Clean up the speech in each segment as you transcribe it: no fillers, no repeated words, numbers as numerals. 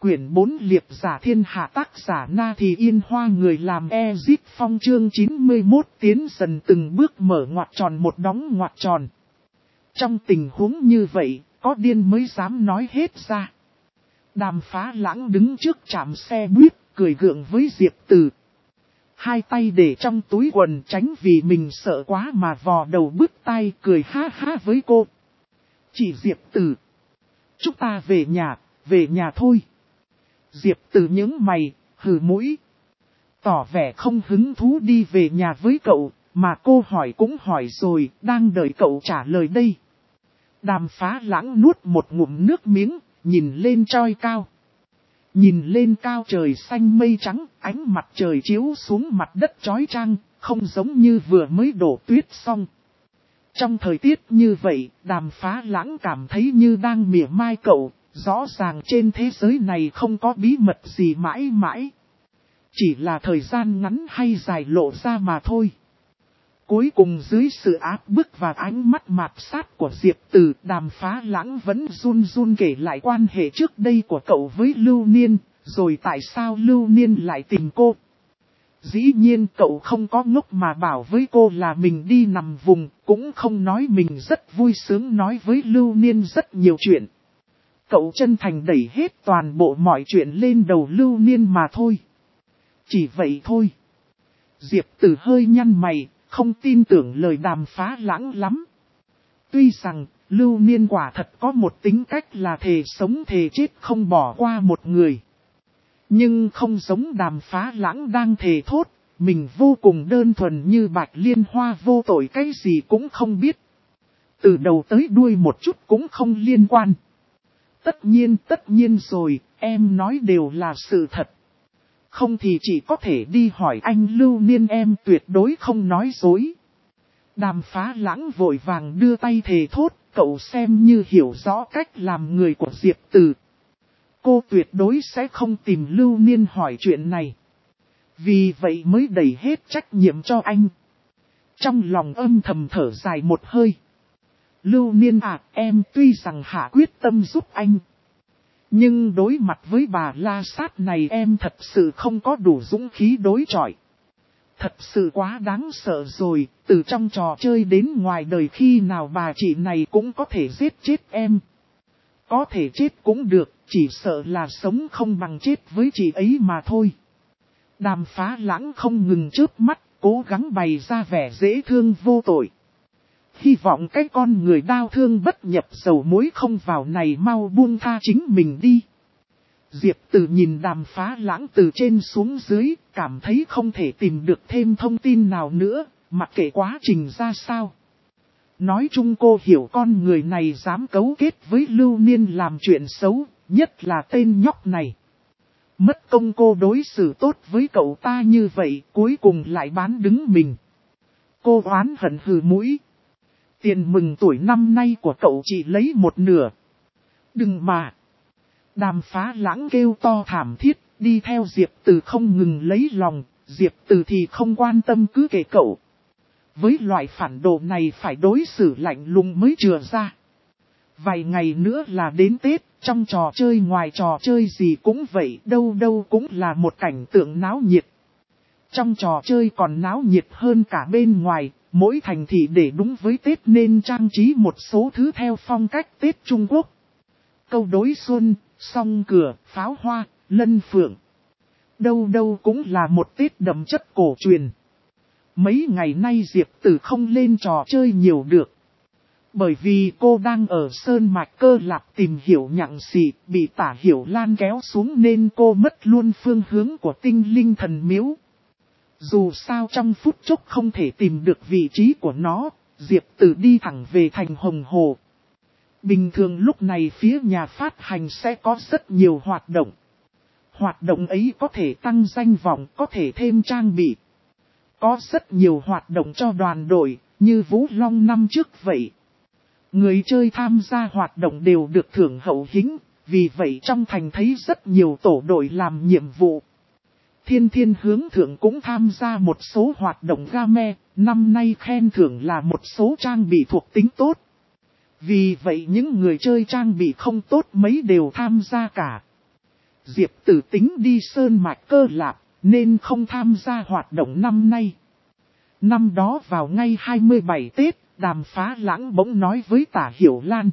Quyển 4 Liệp giả thiên hạ, tác giả Na Thì Yên Hoa, người làm Ezip Phong, chương 91, tiến dần từng bước mở ngoặc tròn một đóng ngoặc tròn. Trong tình huống như vậy, có điên mới dám nói hết ra. Đàm Phá Lãng đứng trước trạm xe buýt, cười gượng với Diệp Từ. Hai tay để trong túi quần tránh vì mình sợ quá mà vò đầu bứt tai, cười ha ha với cô. Chị Diệp Từ, chúng ta về nhà thôi. Diệp Từ nhướng mày, hừ mũi, tỏ vẻ không hứng thú đi về nhà với cậu, mà cô hỏi cũng hỏi rồi, đang đợi cậu trả lời đây. Đàm Phá Lãng nuốt một ngụm nước miếng, nhìn lên trời cao. Nhìn lên cao trời xanh mây trắng, ánh mặt trời chiếu xuống mặt đất chói chang, không giống như vừa mới đổ tuyết xong. Trong thời tiết như vậy, Đàm Phá Lãng cảm thấy như đang mỉa mai cậu, rõ ràng trên thế giới này không có bí mật gì mãi mãi. Chỉ là thời gian ngắn hay dài lộ ra mà thôi. Cuối cùng dưới sự áp bức và ánh mắt mạt sát của Diệp Từ, Đàm Phá Lãng vẫn run run kể lại quan hệ trước đây của cậu với Lưu Niên, rồi tại sao Lưu Niên lại tìm cô. Dĩ nhiên cậu không có ngốc mà bảo với cô là mình đi nằm vùng, cũng không nói mình rất vui sướng nói với Lưu Niên rất nhiều chuyện. Cậu chân thành đẩy hết toàn bộ mọi chuyện lên đầu Lưu Niên mà thôi. Chỉ vậy thôi. Diệp Từ hơi nhăn mày, không tin tưởng lời Đàm Phá Lãng lắm. Tuy rằng, Lưu Niên quả thật có một tính cách là thề sống thề chết không bỏ qua một người. Nhưng không giống Đàm Phá Lãng đang thề thốt, mình vô cùng đơn thuần như Bạch Liên Hoa, vô tội cái gì cũng không biết. Từ đầu tới đuôi một chút cũng không liên quan. Tất nhiên rồi, em nói đều là sự thật. Không thì chỉ có thể đi hỏi anh Lưu Niên, em tuyệt đối không nói dối. Đàm Phá Lãng vội vàng đưa tay thề thốt, cậu xem như hiểu rõ cách làm người của Diệp Từ. Cô tuyệt đối sẽ không tìm Lưu Niên hỏi chuyện này. Vì vậy mới đẩy hết trách nhiệm cho anh. Trong lòng âm thầm thở dài một hơi. Lưu Niên à, em tuy rằng hạ quyết tâm giúp anh. Nhưng đối mặt với bà La Sát này em thật sự không có đủ dũng khí đối chọi. Thật sự quá đáng sợ rồi, từ trong trò chơi đến ngoài đời khi nào bà chị này cũng có thể giết chết em. Có thể chết cũng được, chỉ sợ là sống không bằng chết với chị ấy mà thôi. Đàm Phá Lãng không ngừng chớp mắt, cố gắng bày ra vẻ dễ thương vô tội. Hy vọng cái con người đau thương bất nhập dầu muối không vào này mau buông tha chính mình đi. Diệp Từ nhìn Đàm Phá Lãng từ trên xuống dưới, cảm thấy không thể tìm được thêm thông tin nào nữa, mặc kệ quá trình ra sao. Nói chung cô hiểu con người này dám cấu kết với Lưu Niên làm chuyện xấu, nhất là tên nhóc này. Mất công cô đối xử tốt với cậu ta như vậy, cuối cùng lại bán đứng mình. Cô oán hận hừ mũi. Tiền mừng tuổi năm nay của cậu chỉ lấy một nửa. Đừng mà. Đàm Phá Lãng kêu to thảm thiết, đi theo Diệp Từ không ngừng lấy lòng, Diệp Từ thì không quan tâm cứ kể cậu. Với loại phản đồ này phải đối xử lạnh lùng mới chừa ra. Vài ngày nữa là đến Tết, trong trò chơi ngoài trò chơi gì cũng vậy, đâu đâu cũng là một cảnh tượng náo nhiệt. Trong trò chơi còn náo nhiệt hơn cả bên ngoài, mỗi thành thị để đúng với Tết nên trang trí một số thứ theo phong cách Tết Trung Quốc. Câu đối xuân, song cửa, pháo hoa, lân phượng. Đâu đâu cũng là một Tết đậm chất cổ truyền. Mấy ngày nay Diệp Từ không lên trò chơi nhiều được. Bởi vì cô đang ở Sơn Mạch Cơ Lạp tìm hiểu nhặng xỉ, bị Tả Hiểu Lan kéo xuống nên cô mất luôn phương hướng của Tinh Linh Thần Miếu. Dù sao trong phút chốc không thể tìm được vị trí của nó, Diệp Từ đi thẳng về thành Hồng Hồ. Bình thường lúc này phía nhà phát hành sẽ có rất nhiều hoạt động. Hoạt động ấy có thể tăng danh vọng, có thể thêm trang bị. Có rất nhiều hoạt động cho đoàn đội, như Vũ Long năm trước vậy. Người chơi tham gia hoạt động đều được thưởng hậu hĩnh, vì vậy trong thành thấy rất nhiều tổ đội làm nhiệm vụ. Thiên Thiên Hướng Thượng cũng tham gia một số hoạt động game, năm nay khen thưởng là một số trang bị thuộc tính tốt. Vì vậy những người chơi trang bị không tốt mấy đều tham gia cả. Diệp Tử tính đi Sơn Mạch Cơ Lạp, nên không tham gia hoạt động năm nay. Năm đó vào ngày 27 Tết, Đàm Phá Lãng bỗng nói với Tả Hiểu Lan.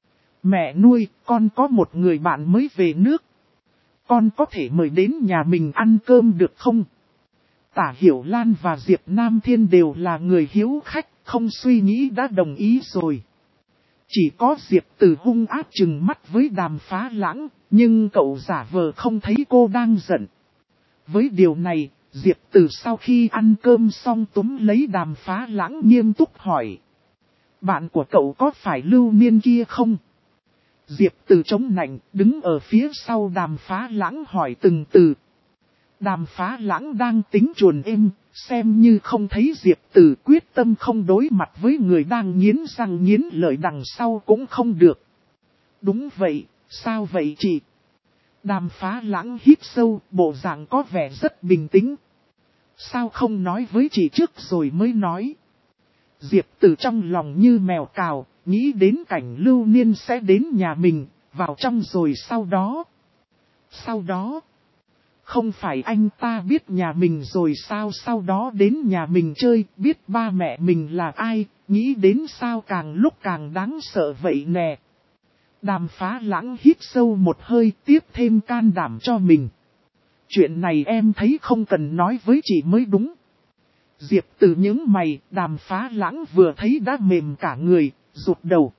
Mẹ nuôi, con có một người bạn mới về nước. Con có thể mời đến nhà mình ăn cơm được không? Tả Hiểu Lan và Diệp Nam Thiên đều là người hiếu khách, không suy nghĩ đã đồng ý rồi. Chỉ có Diệp Tử hung ác trừng mắt với Đàm Phá Lãng, nhưng cậu giả vờ không thấy cô đang giận. Với điều này, Diệp Tử sau khi ăn cơm xong túm lấy Đàm Phá Lãng nghiêm túc hỏi. Bạn của cậu có phải Lưu Niên kia không? Diệp Tử chống nạnh, đứng ở phía sau Đàm Phá Lãng hỏi từng từ. Đàm Phá Lãng đang tính chuồn êm, xem như không thấy Diệp Tử quyết tâm không đối mặt với người đang nghiến răng nghiến lợi đằng sau cũng không được. Đúng vậy, sao vậy chị? Đàm Phá Lãng hít sâu, bộ dạng có vẻ rất bình tĩnh. Sao không nói với chị trước rồi mới nói? Diệp Tử trong lòng như mèo cào, nghĩ đến cảnh Lưu Niên sẽ đến nhà mình, vào trong rồi sau đó. Sau đó, không phải anh ta biết nhà mình rồi sao sau đó đến nhà mình chơi, biết ba mẹ mình là ai, nghĩ đến sao càng lúc càng đáng sợ vậy nè. Đàm Phá Lãng hít sâu một hơi tiếp thêm can đảm cho mình. Chuyện này em thấy không cần nói với chị mới đúng. Diệp Tử những mày, Đàm Phá Lãng vừa thấy đã mềm cả người, rụt đầu.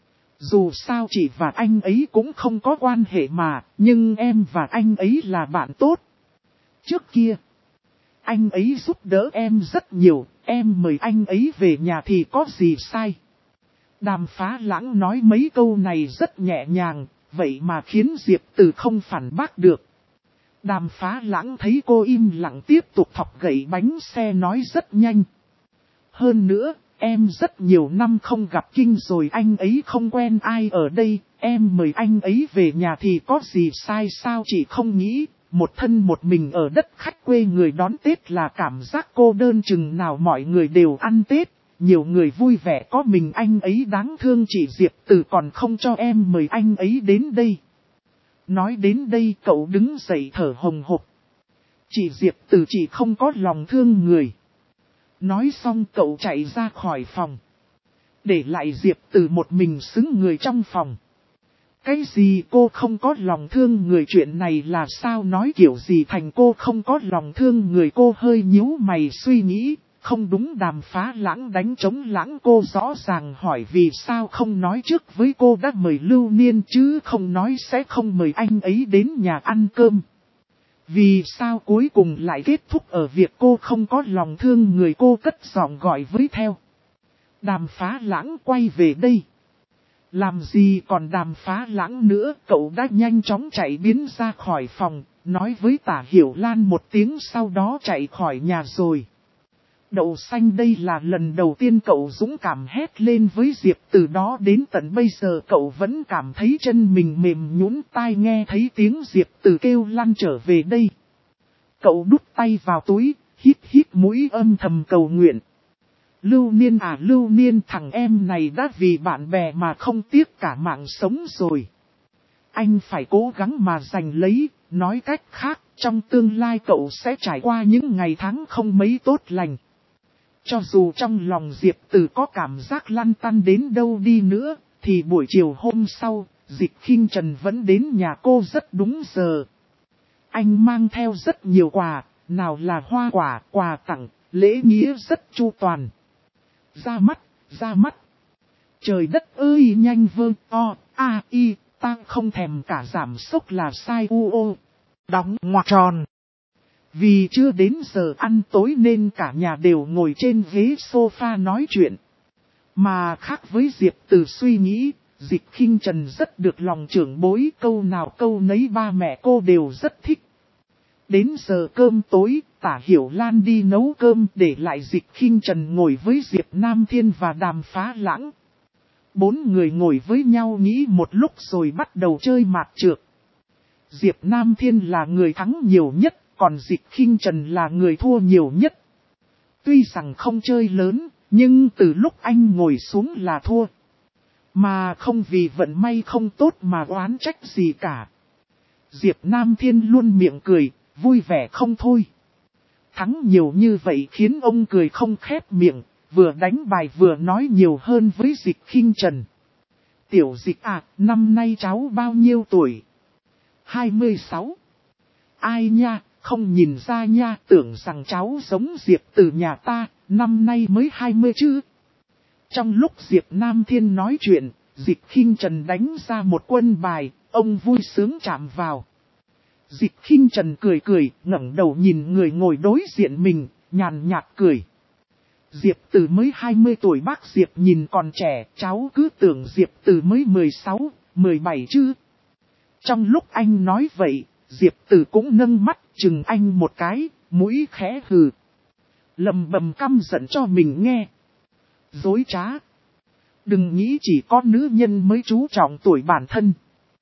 Dù sao chị và anh ấy cũng không có quan hệ mà, nhưng em và anh ấy là bạn tốt. Trước kia, anh ấy giúp đỡ em rất nhiều, em mời anh ấy về nhà thì có gì sai. Đàm Phá Lãng nói mấy câu này rất nhẹ nhàng, vậy mà khiến Diệp Tử không phản bác được. Đàm Phá Lãng thấy cô im lặng tiếp tục thọc gậy bánh xe nói rất nhanh. Hơn nữa, em rất nhiều năm không gặp Kinh rồi anh ấy không quen ai ở đây, em mời anh ấy về nhà thì có gì sai sao chị không nghĩ, một thân một mình ở đất khách quê người đón Tết là cảm giác cô đơn chừng nào mọi người đều ăn Tết, nhiều người vui vẻ có mình anh ấy đáng thương chị Diệp Tử còn không cho em mời anh ấy đến đây. Nói đến đây cậu đứng dậy thở hồng hộc. Chị Diệp Tử chỉ không có lòng thương người. Nói xong cậu chạy ra khỏi phòng. Để lại Diệp Tử một mình xứng người trong phòng. Cái gì cô không có lòng thương người chuyện này là sao nói kiểu gì thành cô không có lòng thương người cô hơi nhíu mày suy nghĩ. Không đúng Đàm Phá Lãng đánh trống lãng cô rõ ràng hỏi vì sao không nói trước với cô đã mời Lưu Niên chứ không nói sẽ không mời anh ấy đến nhà ăn cơm. Vì sao cuối cùng lại kết thúc ở việc cô không có lòng thương người cô cất giọng gọi với theo. Đàm Phá Lãng quay về đây. Làm gì còn Đàm Phá Lãng nữa cậu đã nhanh chóng chạy biến ra khỏi phòng, nói với Tả Hiểu Lan một tiếng sau đó chạy khỏi nhà rồi. Đậu xanh đây là lần đầu tiên cậu dũng cảm hét lên với Diệp từ đó đến tận bây giờ cậu vẫn cảm thấy chân mình mềm nhũn tai nghe thấy tiếng Diệp từ kêu lăn trở về đây. Cậu đút tay vào túi, hít hít mũi âm thầm cầu nguyện. Lưu Niên à Lưu Niên thằng em này đã vì bạn bè mà không tiếc cả mạng sống rồi. Anh phải cố gắng mà giành lấy, nói cách khác trong tương lai cậu sẽ trải qua những ngày tháng không mấy tốt lành. Cho dù trong lòng Diệp Tử có cảm giác lăn tăn đến đâu đi nữa, thì buổi chiều hôm sau, Dịch Khinh Trần vẫn đến nhà cô rất đúng giờ. Anh mang theo rất nhiều quà, nào là hoa quả, quà tặng, lễ nghĩa rất chu toàn. Ra mắt. Trời đất ơi nhanh vơ, ta không thèm cả giảm sốc là sai đóng ngoặc tròn. Vì chưa đến giờ ăn tối nên cả nhà đều ngồi trên ghế sofa nói chuyện. Mà khác với Diệp Tử suy nghĩ, Dịch Khinh Trần rất được lòng trưởng bối câu nào câu nấy ba mẹ cô đều rất thích. Đến giờ cơm tối, Tả Hiểu Lan đi nấu cơm để lại Dịch Khinh Trần ngồi với Diệp Nam Thiên và Đàm Phá Lãng. 4 người ngồi với nhau nghĩ một lúc rồi bắt đầu chơi mạt trược. Diệp Nam Thiên là người thắng nhiều nhất. Còn Dịch Khinh Trần là người thua nhiều nhất. Tuy rằng không chơi lớn, nhưng từ lúc anh ngồi xuống là thua. Mà không vì vận may không tốt mà oán trách gì cả. Diệp Nam Thiên luôn miệng cười, vui vẻ không thôi. Thắng nhiều như vậy khiến ông cười không khép miệng, vừa đánh bài vừa nói nhiều hơn với Dịch Khinh Trần. Tiểu Dịch à, năm nay cháu bao nhiêu tuổi? 26. Ai nha, không nhìn ra nha, tưởng rằng cháu giống Diệp Từ nhà ta, năm nay mới 20 chứ. Trong lúc Diệp Nam Thiên nói chuyện, Dịch Khinh Trần đánh ra một quân bài, ông vui sướng chạm vào. Dịch Khinh Trần cười cười, ngẩng đầu nhìn người ngồi đối diện mình, nhàn nhạt cười. Diệp Từ mới 20 tuổi, bác Diệp nhìn còn trẻ, cháu cứ tưởng Diệp Từ mới 16, 17 chứ. Trong lúc anh nói vậy, Diệp Từ cũng nâng mắt chừng anh một cái, mũi khẽ hừ. Lầm bầm căm giận cho mình nghe. Dối trá. Đừng nghĩ chỉ có nữ nhân mới chú trọng tuổi bản thân.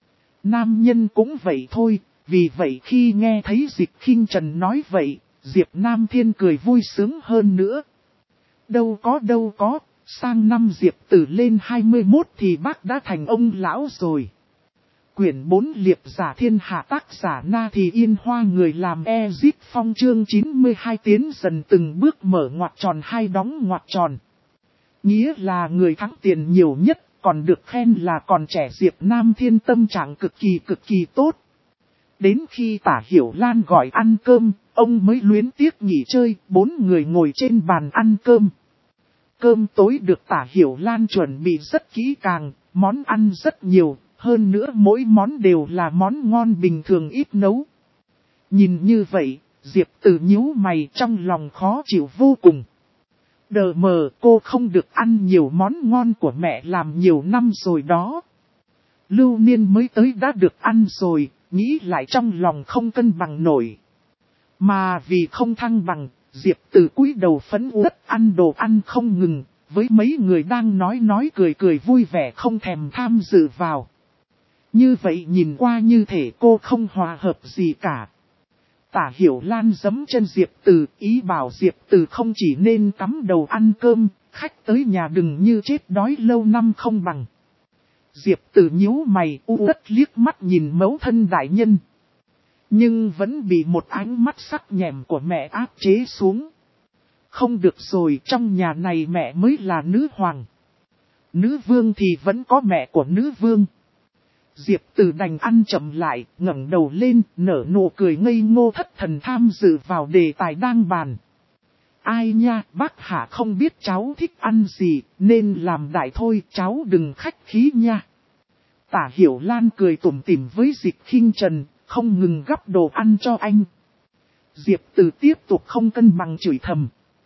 Nam nhân cũng vậy thôi, vì vậy khi nghe thấy Dịch Khinh Trần nói vậy, Diệp Nam Thiên cười vui sướng hơn nữa. Đâu có, sang năm Diệp Tử lên 21 thì bác đã thành ông lão rồi. Quyển 4 liệp giả thiên hạ, tác giả Na Thì Yên Hoa, người làm Ezip Phong, chương 92, tiến dần từng bước mở ngoặc tròn hai đóng ngoặc tròn. Nghĩa là người thắng tiền nhiều nhất, còn được khen là còn trẻ. Diệp Nam Thiên tâm trạng cực kỳ tốt. Đến khi Tả Hiểu Lan gọi ăn cơm, ông mới luyến tiếc nghỉ chơi, 4 người ngồi trên bàn ăn cơm. Cơm tối được Tả Hiểu Lan chuẩn bị rất kỹ càng, món ăn rất nhiều, hơn nữa mỗi món đều là món ngon bình thường ít nấu. Nhìn như vậy, Diệp Từ nhíu mày, trong lòng khó chịu vô cùng. Đờ mờ, cô không được ăn nhiều món ngon của mẹ làm nhiều năm rồi đó. Lưu Niên mới tới đã được ăn rồi, nghĩ lại trong lòng không cân bằng nổi. Mà vì không thăng bằng, Diệp Từ cúi đầu phấn uất ăn đồ ăn không ngừng, với mấy người đang nói cười vui vẻ không thèm tham dự vào. Như vậy nhìn qua như thể cô không hòa hợp gì cả. Tả Hiểu Lan giẫm chân Diệp Từ, ý bảo Diệp Từ không chỉ nên cắm đầu ăn cơm, khách tới nhà đừng như chết đói lâu năm không bằng. Diệp Từ nhíu mày uất liếc mắt nhìn mẫu thân đại nhân. Nhưng vẫn bị một ánh mắt sắc nhẹm của mẹ áp chế xuống. Không được rồi, trong nhà này mẹ mới là nữ hoàng. Nữ vương thì vẫn có mẹ của nữ vương. Diệp Từ đành ăn chậm lại, ngẩng đầu lên, nở nụ cười ngây ngô thất thần tham dự vào đề tài đang bàn. Ai nha, bác Hạ không biết cháu thích ăn gì, nên làm đại thôi, cháu đừng khách khí nha. Tả Hiểu Lan cười tủm tỉm với Dịch Khinh Trần, không ngừng gắp đồ ăn cho anh. Diệp Từ tiếp tục không cân bằng chửi thầm.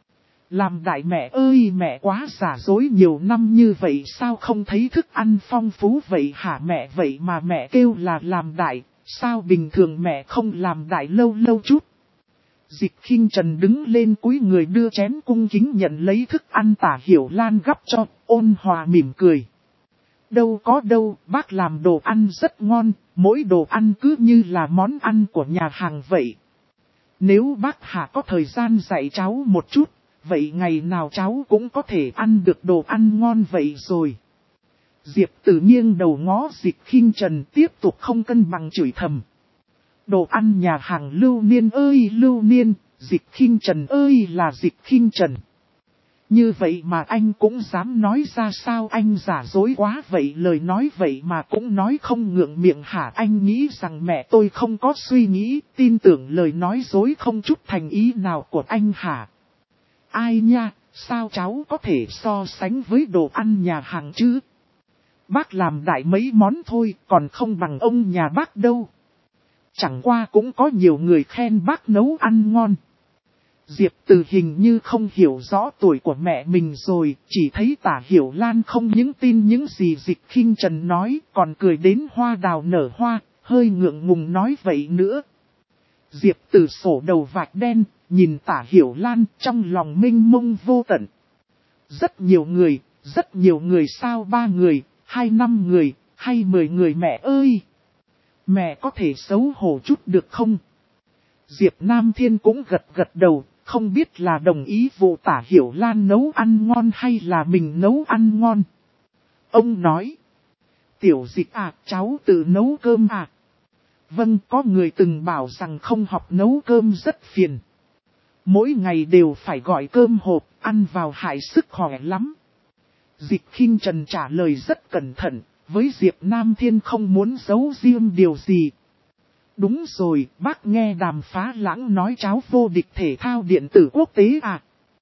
Làm đại mẹ ơi, mẹ quá giả dối, nhiều năm như vậy sao không thấy thức ăn phong phú vậy hả mẹ? Vậy mà mẹ kêu là làm đại, sao bình thường mẹ không làm đại lâu lâu chút? Dịch Khinh Trần đứng lên cúi người đưa chén cung kính nhận lấy thức ăn Tả Hiểu Lan gắp cho, ôn hòa mỉm cười. Đâu có đâu, bác làm đồ ăn rất ngon, mỗi đồ ăn cứ như là món ăn của nhà hàng vậy. Nếu bác Hạ có thời gian dạy cháu một chút, vậy ngày nào cháu cũng có thể ăn được đồ ăn ngon vậy rồi. Diệp Tử nghiêng đầu ngó Dịch Khinh Trần, tiếp tục không cân bằng chửi thầm. Đồ ăn nhà hàng Lưu Niên ơi Lưu Niên, Dịch Khinh Trần ơi là Dịch Khinh Trần. Như vậy mà anh cũng dám nói ra, sao anh giả dối quá vậy, lời nói vậy mà cũng nói không ngượng miệng hả? Anh nghĩ rằng mẹ tôi không có suy nghĩ, tin tưởng lời nói dối không chút thành ý nào của anh hả? Ai nha, sao cháu có thể so sánh với đồ ăn nhà hàng chứ? Bác làm đại mấy món thôi, còn không bằng ông nhà bác đâu. Chẳng qua cũng có nhiều người khen bác nấu ăn ngon. Diệp Từ hình như không hiểu rõ tuổi của mẹ mình rồi, chỉ thấy Tả Hiểu Lan không những tin những gì Dịch Khinh Trần nói, còn cười đến hoa đào nở hoa, hơi ngượng ngùng nói vậy nữa. Diệp Từ sổ đầu vạch đen, nhìn Tả Hiểu Lan trong lòng mênh mông vô tận. Rất nhiều người sao, 3 người, hay 5 người, hay 10 người mẹ ơi? Mẹ có thể xấu hổ chút được không? Diệp Nam Thiên cũng gật đầu, không biết là đồng ý vụ Tả Hiểu Lan nấu ăn ngon hay là mình nấu ăn ngon. Ông nói, Tiểu Dịch à, cháu tự nấu cơm à? Vâng, có người từng bảo rằng không học nấu cơm rất phiền. Mỗi ngày đều phải gọi cơm hộp, ăn vào hại sức khỏe lắm. Dịch Khinh Trần trả lời rất cẩn thận, với Diệp Nam Thiên không muốn giấu riêng điều gì. Đúng rồi, bác nghe Đàm Phá Lãng nói cháu vô địch thể thao điện tử quốc tế à?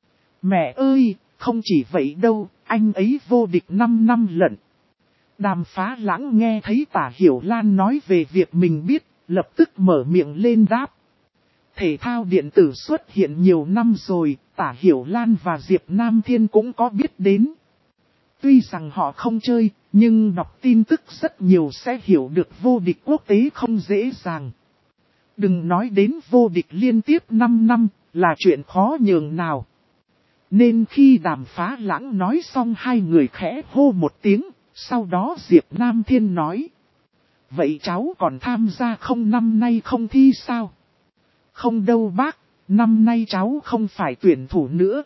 Mẹ ơi, không chỉ vậy đâu, anh ấy vô địch 5 năm lận. Đàm Phá Lãng nghe thấy Tả Hiểu Lan nói về việc mình biết, lập tức mở miệng lên đáp. Thể thao điện tử xuất hiện nhiều năm rồi, Tả Hiểu Lan và Diệp Nam Thiên cũng có biết đến. Tuy rằng họ không chơi, nhưng đọc tin tức rất nhiều sẽ hiểu được vô địch quốc tế không dễ dàng. Đừng nói đến vô địch liên tiếp 5 năm, là chuyện khó nhường nào. Nên khi Đàm Phá Lãng nói xong hai người khẽ hô một tiếng, sau đó Diệp Nam Thiên nói. Vậy cháu còn tham gia không, năm nay không thi sao? Không đâu bác, năm nay cháu không phải tuyển thủ nữa.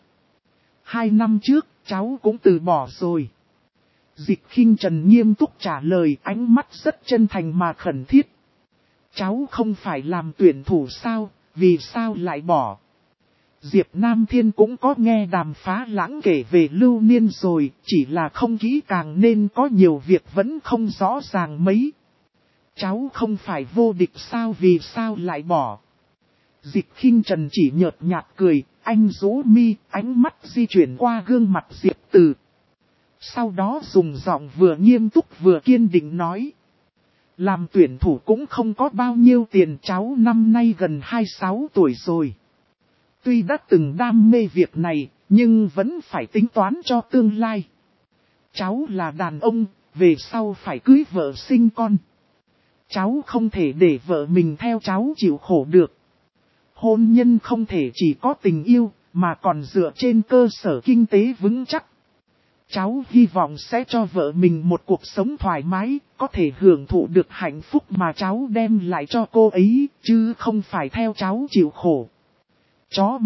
2 năm trước, cháu cũng từ bỏ rồi. Dịch Khinh Trần nghiêm túc trả lời, ánh mắt rất chân thành mà khẩn thiết. Cháu không phải làm tuyển thủ sao, vì sao lại bỏ? Diệp Nam Thiên cũng có nghe Đàm Phá Lãng kể về Lưu Niên rồi, chỉ là không kỹ càng nên có nhiều việc vẫn không rõ ràng mấy. Cháu không phải vô địch sao, vì sao lại bỏ? Dịch Khinh Trần chỉ nhợt nhạt cười, anh rũ mi, ánh mắt di chuyển qua gương mặt Diệp Từ. Sau đó dùng giọng vừa nghiêm túc vừa kiên định nói. Làm tuyển thủ cũng không có bao nhiêu tiền, cháu năm nay gần 26 tuổi rồi. Tuy đã từng đam mê việc này, nhưng vẫn phải tính toán cho tương lai. Cháu là đàn ông, về sau phải cưới vợ sinh con. Cháu không thể để vợ mình theo cháu chịu khổ được. Hôn nhân không thể chỉ có tình yêu, mà còn dựa trên cơ sở kinh tế vững chắc. Cháu hy vọng sẽ cho vợ mình một cuộc sống thoải mái, có thể hưởng thụ được hạnh phúc mà cháu đem lại cho cô ấy, chứ không phải theo cháu chịu khổ. Chó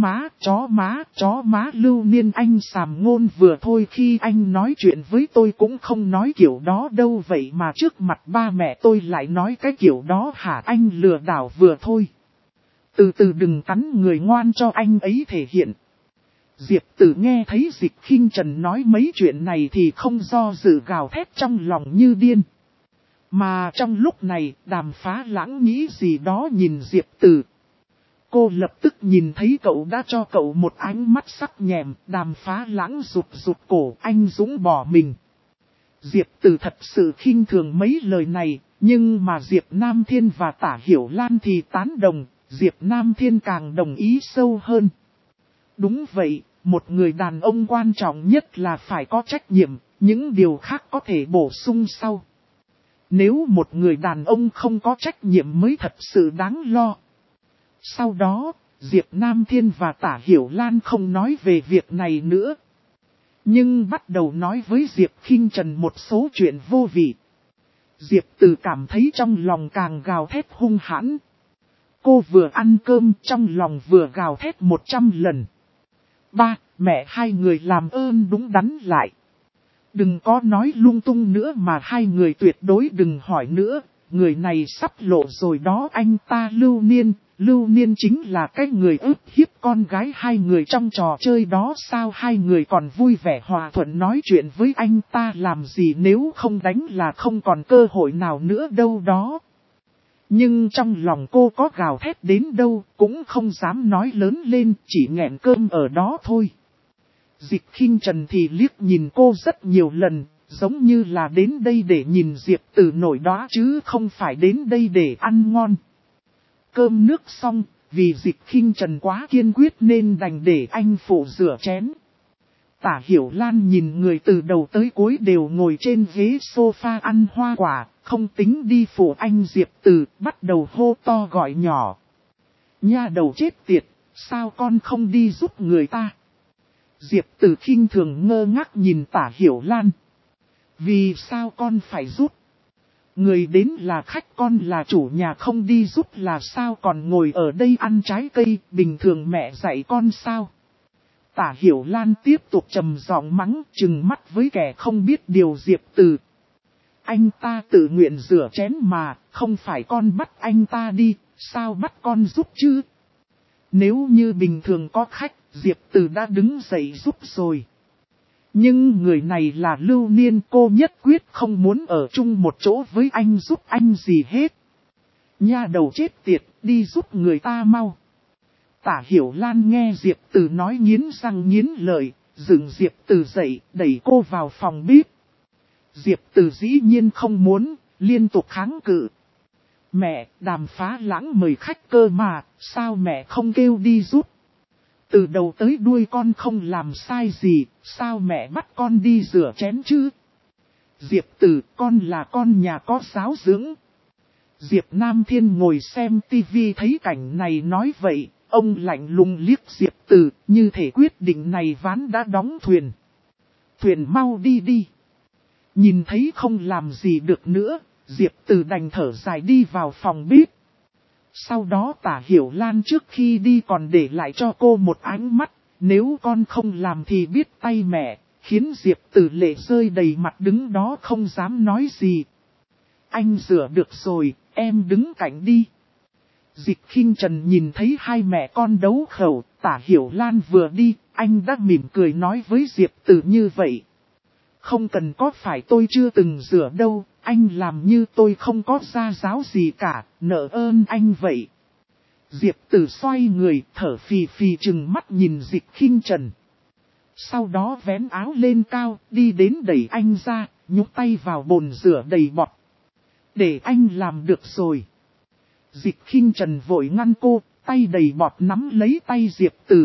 má, Lưu Niên, anh sàm ngôn vừa thôi, khi anh nói chuyện với tôi cũng không nói kiểu đó đâu, vậy mà trước mặt ba mẹ tôi lại nói cái kiểu đó hả? Anh lừa đảo vừa thôi. Từ từ đừng cắn người, ngoan cho anh ấy thể hiện. Diệp Tử nghe thấy Dịch Khinh Trần nói mấy chuyện này thì không do dự gào thét trong lòng như điên. Mà trong lúc này, Đàm Phá Lãng nghĩ gì đó nhìn Diệp Tử. Cô lập tức nhìn thấy cậu đã cho cậu một ánh mắt sắc nhẹm, Đàm Phá Lãng rụt cổ, anh dũng bỏ mình. Diệp Tử thật sự khinh thường mấy lời này, nhưng mà Diệp Nam Thiên và Tả Hiểu Lan thì tán đồng, Diệp Nam Thiên càng đồng ý sâu hơn. Đúng vậy, một người đàn ông quan trọng nhất là phải có trách nhiệm, những điều khác có thể bổ sung sau. Nếu một người đàn ông không có trách nhiệm mới thật sự đáng lo. Sau đó, Diệp Nam Thiên và Tả Hiểu Lan không nói về việc này nữa. Nhưng bắt đầu nói với Diệp Khinh Trần một số chuyện vô vị. Diệp Từ cảm thấy trong lòng càng gào thét hung hãn. Cô vừa ăn cơm trong lòng vừa gào thét 100 lần. Ba, mẹ hai người làm ơn đúng đắn lại. Đừng có nói lung tung nữa mà hai người tuyệt đối đừng hỏi nữa. Người này sắp lộ rồi đó, anh ta Lưu Niên. Lưu Niên chính là cái người ức hiếp con gái hai người trong trò chơi đó sao? Hai người còn vui vẻ hòa thuận nói chuyện với anh ta làm gì, nếu không đánh là không còn cơ hội nào nữa đâu đó. Nhưng trong lòng cô có gào thét đến đâu cũng không dám nói lớn lên, chỉ nghẹn cơm ở đó thôi. Dịch Khinh Trần thì liếc nhìn cô rất nhiều lần, giống như là đến đây để nhìn Diệp Tử nổi đó chứ không phải đến đây để ăn ngon. Cơm nước xong, vì Dịch Khinh Trần quá kiên quyết nên đành để anh phụ rửa chén. Tả Hiểu Lan nhìn người từ đầu tới cuối đều ngồi trên ghế sofa ăn hoa quả, không tính đi phụ anh Diệp Tử, bắt đầu hô to gọi nhỏ. Nha đầu chết tiệt, sao con không đi giúp người ta? Diệp Tử khinh thường ngơ ngác nhìn Tả Hiểu Lan. Vì sao con phải giúp? Người đến là khách, con là chủ nhà, không đi giúp là sao, còn ngồi ở đây ăn trái cây, bình thường mẹ dạy con sao? Tả Hiểu Lan tiếp tục trầm giọng mắng, trừng mắt với kẻ không biết điều Diệp Tử. Anh ta tự nguyện rửa chén mà, không phải con bắt anh ta đi, sao bắt con giúp chứ? Nếu như bình thường có khách, Diệp Từ đã đứng dậy giúp rồi. Nhưng người này là Lưu Niên, cô nhất quyết không muốn ở chung một chỗ với anh giúp anh gì hết. Nha đầu chết tiệt, đi giúp người ta mau. Tả Hiểu Lan nghe Diệp Từ nói nghiến răng nghiến lợi, dựng Diệp Từ dậy, đẩy cô vào phòng bếp. Diệp Từ dĩ nhiên không muốn, liên tục kháng cự. Mẹ, Đàm Phá Lãng mời khách cơ mà, sao mẹ không kêu đi giúp? Từ đầu tới đuôi con không làm sai gì, sao mẹ bắt con đi rửa chén chứ? Diệp Từ, con là con nhà có giáo dưỡng. Diệp Nam Thiên ngồi xem tivi thấy cảnh này nói vậy, ông lạnh lùng liếc Diệp Từ, như thể quyết định này ván đã đóng thuyền. Thuyền mau đi đi. Nhìn thấy không làm gì được nữa, Diệp Từ đành thở dài đi vào phòng bếp. Sau đó Tả Hiểu Lan trước khi đi còn để lại cho cô một ánh mắt, nếu con không làm thì biết tay mẹ, khiến Diệp Từ lệ rơi đầy mặt đứng đó không dám nói gì. Anh rửa được rồi, em đứng cạnh đi. Dịch Khinh Trần nhìn thấy hai mẹ con đấu khẩu, Tả Hiểu Lan vừa đi, anh đã mỉm cười nói với Diệp Từ như vậy. Không cần, có phải tôi chưa từng rửa đâu, anh làm như tôi không có gia giáo gì cả, nợ ơn anh vậy. Diệp Từ xoay người, thở phì phì chừng mắt nhìn Dịch Khinh Trần. Sau đó vén áo lên cao, đi đến đẩy anh ra, nhúc tay vào bồn rửa đầy bọt. Để anh làm được rồi. Dịch Khinh Trần vội ngăn cô, tay đầy bọt nắm lấy tay Diệp Từ.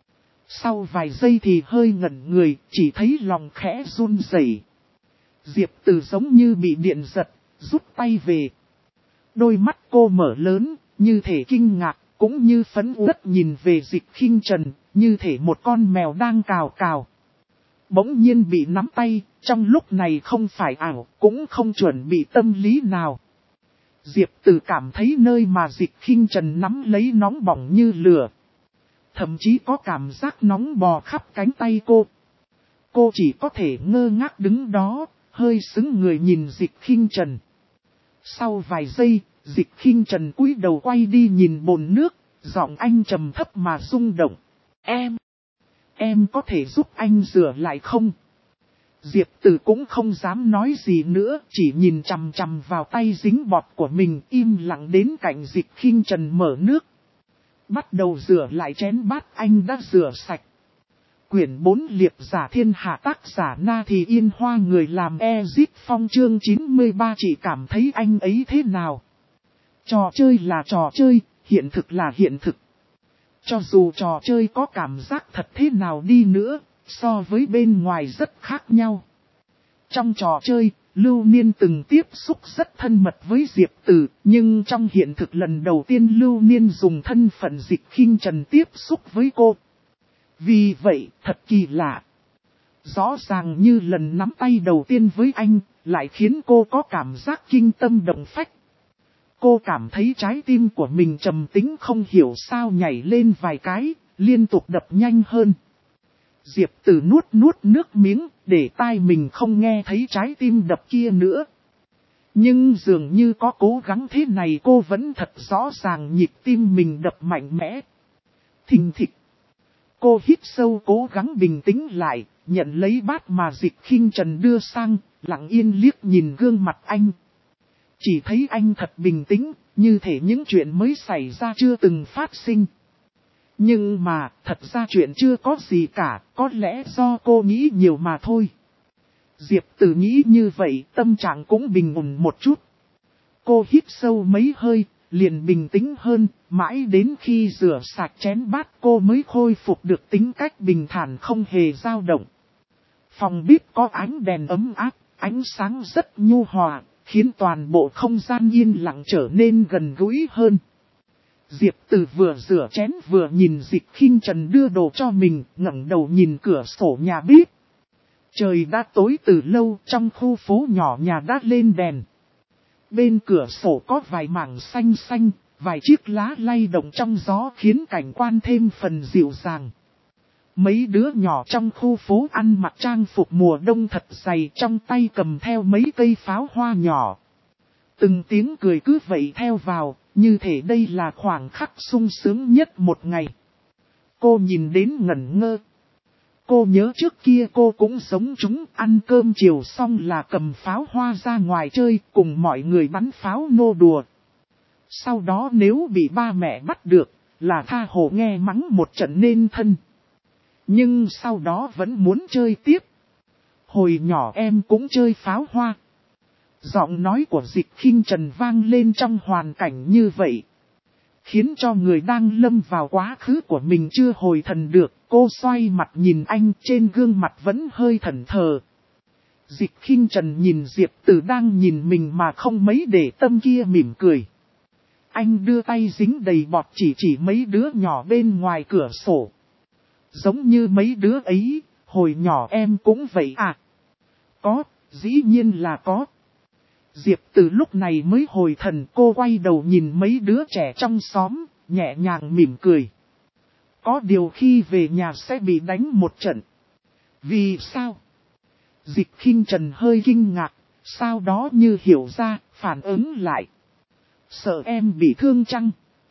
Sau vài giây thì hơi ngẩn người, chỉ thấy lòng khẽ run rẩy. Diệp Từ giống như bị điện giật, rút tay về. Đôi mắt cô mở lớn, như thể kinh ngạc, cũng như phấn uất nhìn về Dịch Khinh Trần, như thể một con mèo đang cào cào. Bỗng nhiên bị nắm tay, trong lúc này không phải ảo, cũng không chuẩn bị tâm lý nào. Diệp Từ cảm thấy nơi mà Dịch Khinh Trần nắm lấy nóng bỏng như lửa. Thậm chí có cảm giác nóng bò khắp cánh tay cô. Cô chỉ có thể ngơ ngác đứng đó, hơi sững người nhìn Dịch Khinh Trần. Sau vài giây, Dịch Khinh Trần cúi đầu quay đi nhìn bồn nước, giọng anh trầm thấp mà rung động. Em có thể giúp anh rửa lại không? Diệp Từ cũng không dám nói gì nữa, chỉ nhìn chằm chằm vào tay dính bọt của mình, im lặng đến cạnh Dịch Khinh Trần mở nước. Bắt đầu rửa lại chén bát anh đã rửa sạch. Quyển 4 Liệp Giả Thiên Hạ, tác giả Na Thì Yên Hoa, người làm Ezit Phong, chương 93. Chị cảm thấy anh ấy thế nào? Trò chơi là trò chơi, hiện thực là hiện thực. Cho dù trò chơi có cảm giác thật thế nào đi nữa, so với bên ngoài rất khác nhau. Trong trò chơi, Lưu Niên từng tiếp xúc rất thân mật với Diệp Từ, nhưng trong hiện thực lần đầu tiên Lưu Niên dùng thân phận Dịch Khinh Trần tiếp xúc với cô. Vì vậy, thật kỳ lạ. Rõ ràng như lần nắm tay đầu tiên với anh, lại khiến cô có cảm giác kinh tâm động phách. Cô cảm thấy trái tim của mình trầm tĩnh không hiểu sao nhảy lên vài cái, liên tục đập nhanh hơn. Diệp Từ nuốt nước miếng, để tai mình không nghe thấy trái tim đập kia nữa. Nhưng dường như có cố gắng thế này cô vẫn thật rõ ràng nhịp tim mình đập mạnh mẽ. Thình thịch. Cô hít sâu cố gắng bình tĩnh lại, nhận lấy bát mà Dịch Khinh Trần đưa sang, lặng yên liếc nhìn gương mặt anh. Chỉ thấy anh thật bình tĩnh, như thể những chuyện mới xảy ra chưa từng phát sinh. Nhưng mà, thật ra chuyện chưa có gì cả, có lẽ do cô nghĩ nhiều mà thôi. Diệp Từ nghĩ như vậy, tâm trạng cũng bình ổn một chút. Cô hít sâu mấy hơi, liền bình tĩnh hơn, mãi đến khi rửa sạch chén bát cô mới khôi phục được tính cách bình thản không hề dao động. Phòng bếp có ánh đèn ấm áp, ánh sáng rất nhu hòa, khiến toàn bộ không gian yên lặng trở nên gần gũi hơn. Diệp Từ vừa rửa chén vừa nhìn Dịch Khinh Trần đưa đồ cho mình, ngẩng đầu nhìn cửa sổ nhà bếp. Trời đã tối từ lâu, trong khu phố nhỏ nhà đã lên đèn. Bên cửa sổ có vài mảng xanh xanh, vài chiếc lá lay động trong gió khiến cảnh quan thêm phần dịu dàng. Mấy đứa nhỏ trong khu phố ăn mặc trang phục mùa đông thật dày, trong tay cầm theo mấy cây pháo hoa nhỏ. Từng tiếng cười cứ vậy theo vào, như thể đây là khoảng khắc sung sướng nhất một ngày. Cô nhìn đến ngẩn ngơ. Cô nhớ trước kia cô cũng giống chúng, ăn cơm chiều xong là cầm pháo hoa ra ngoài chơi, cùng mọi người bắn pháo nô đùa. Sau đó nếu bị ba mẹ bắt được, là tha hồ nghe mắng một trận nên thân. Nhưng sau đó vẫn muốn chơi tiếp. Hồi nhỏ em cũng chơi pháo hoa. Giọng nói của Dịch Khinh Trần vang lên trong hoàn cảnh như vậy, khiến cho người đang lâm vào quá khứ của mình chưa hồi thần được. Cô xoay mặt nhìn anh, trên gương mặt vẫn hơi thẫn thờ. Dịch Khinh Trần nhìn Diệp Tử đang nhìn mình mà không mấy để tâm kia mỉm cười. Anh đưa tay dính đầy bọt chỉ mấy đứa nhỏ bên ngoài cửa sổ. Giống như mấy đứa ấy, hồi nhỏ em cũng vậy à? Có, dĩ nhiên là có. Diệp Tử lúc này mới hồi thần, cô quay đầu nhìn mấy đứa trẻ trong xóm, nhẹ nhàng mỉm cười. Có điều khi về nhà sẽ bị đánh một trận. Vì sao? Dịch Khinh Trần hơi kinh ngạc, sau đó như hiểu ra, phản ứng lại. Sợ em bị thương chăng?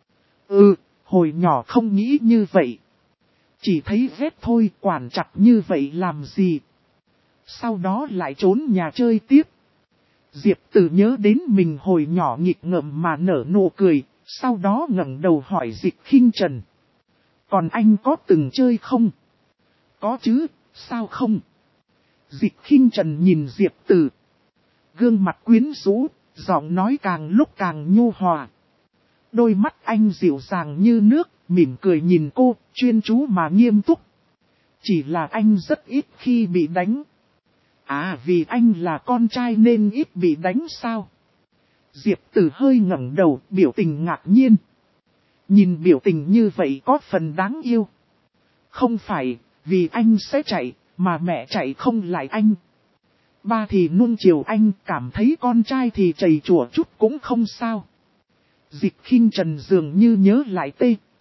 Hồi nhỏ không nghĩ như vậy. Chỉ thấy ghét thôi, quản chặt như vậy làm gì? Sau đó lại trốn nhà chơi tiếp. Diệp Tử nhớ đến mình hồi nhỏ nghịch ngợm mà nở nụ cười, sau đó ngẩng đầu hỏi Dịch Khinh Trần. Còn anh có từng chơi không? Có chứ, sao không? Dịch Khinh Trần nhìn Diệp Tử. Gương mặt quyến rũ, giọng nói càng lúc càng nhu hòa. Đôi mắt anh dịu dàng như nước, mỉm cười nhìn cô, chuyên chú mà nghiêm túc. Chỉ là anh rất ít khi bị đánh. À, vì anh là con trai nên ít bị đánh sao? Diệp Tử hơi ngẩng đầu, biểu tình ngạc nhiên. Nhìn biểu tình như vậy có phần đáng yêu. Không phải, vì anh sẽ chạy, mà mẹ chạy không lại anh. Ba thì nuông chiều anh, cảm thấy con trai thì chầy chùa chút cũng không sao. Dịch Khinh Trần dường như nhớ lại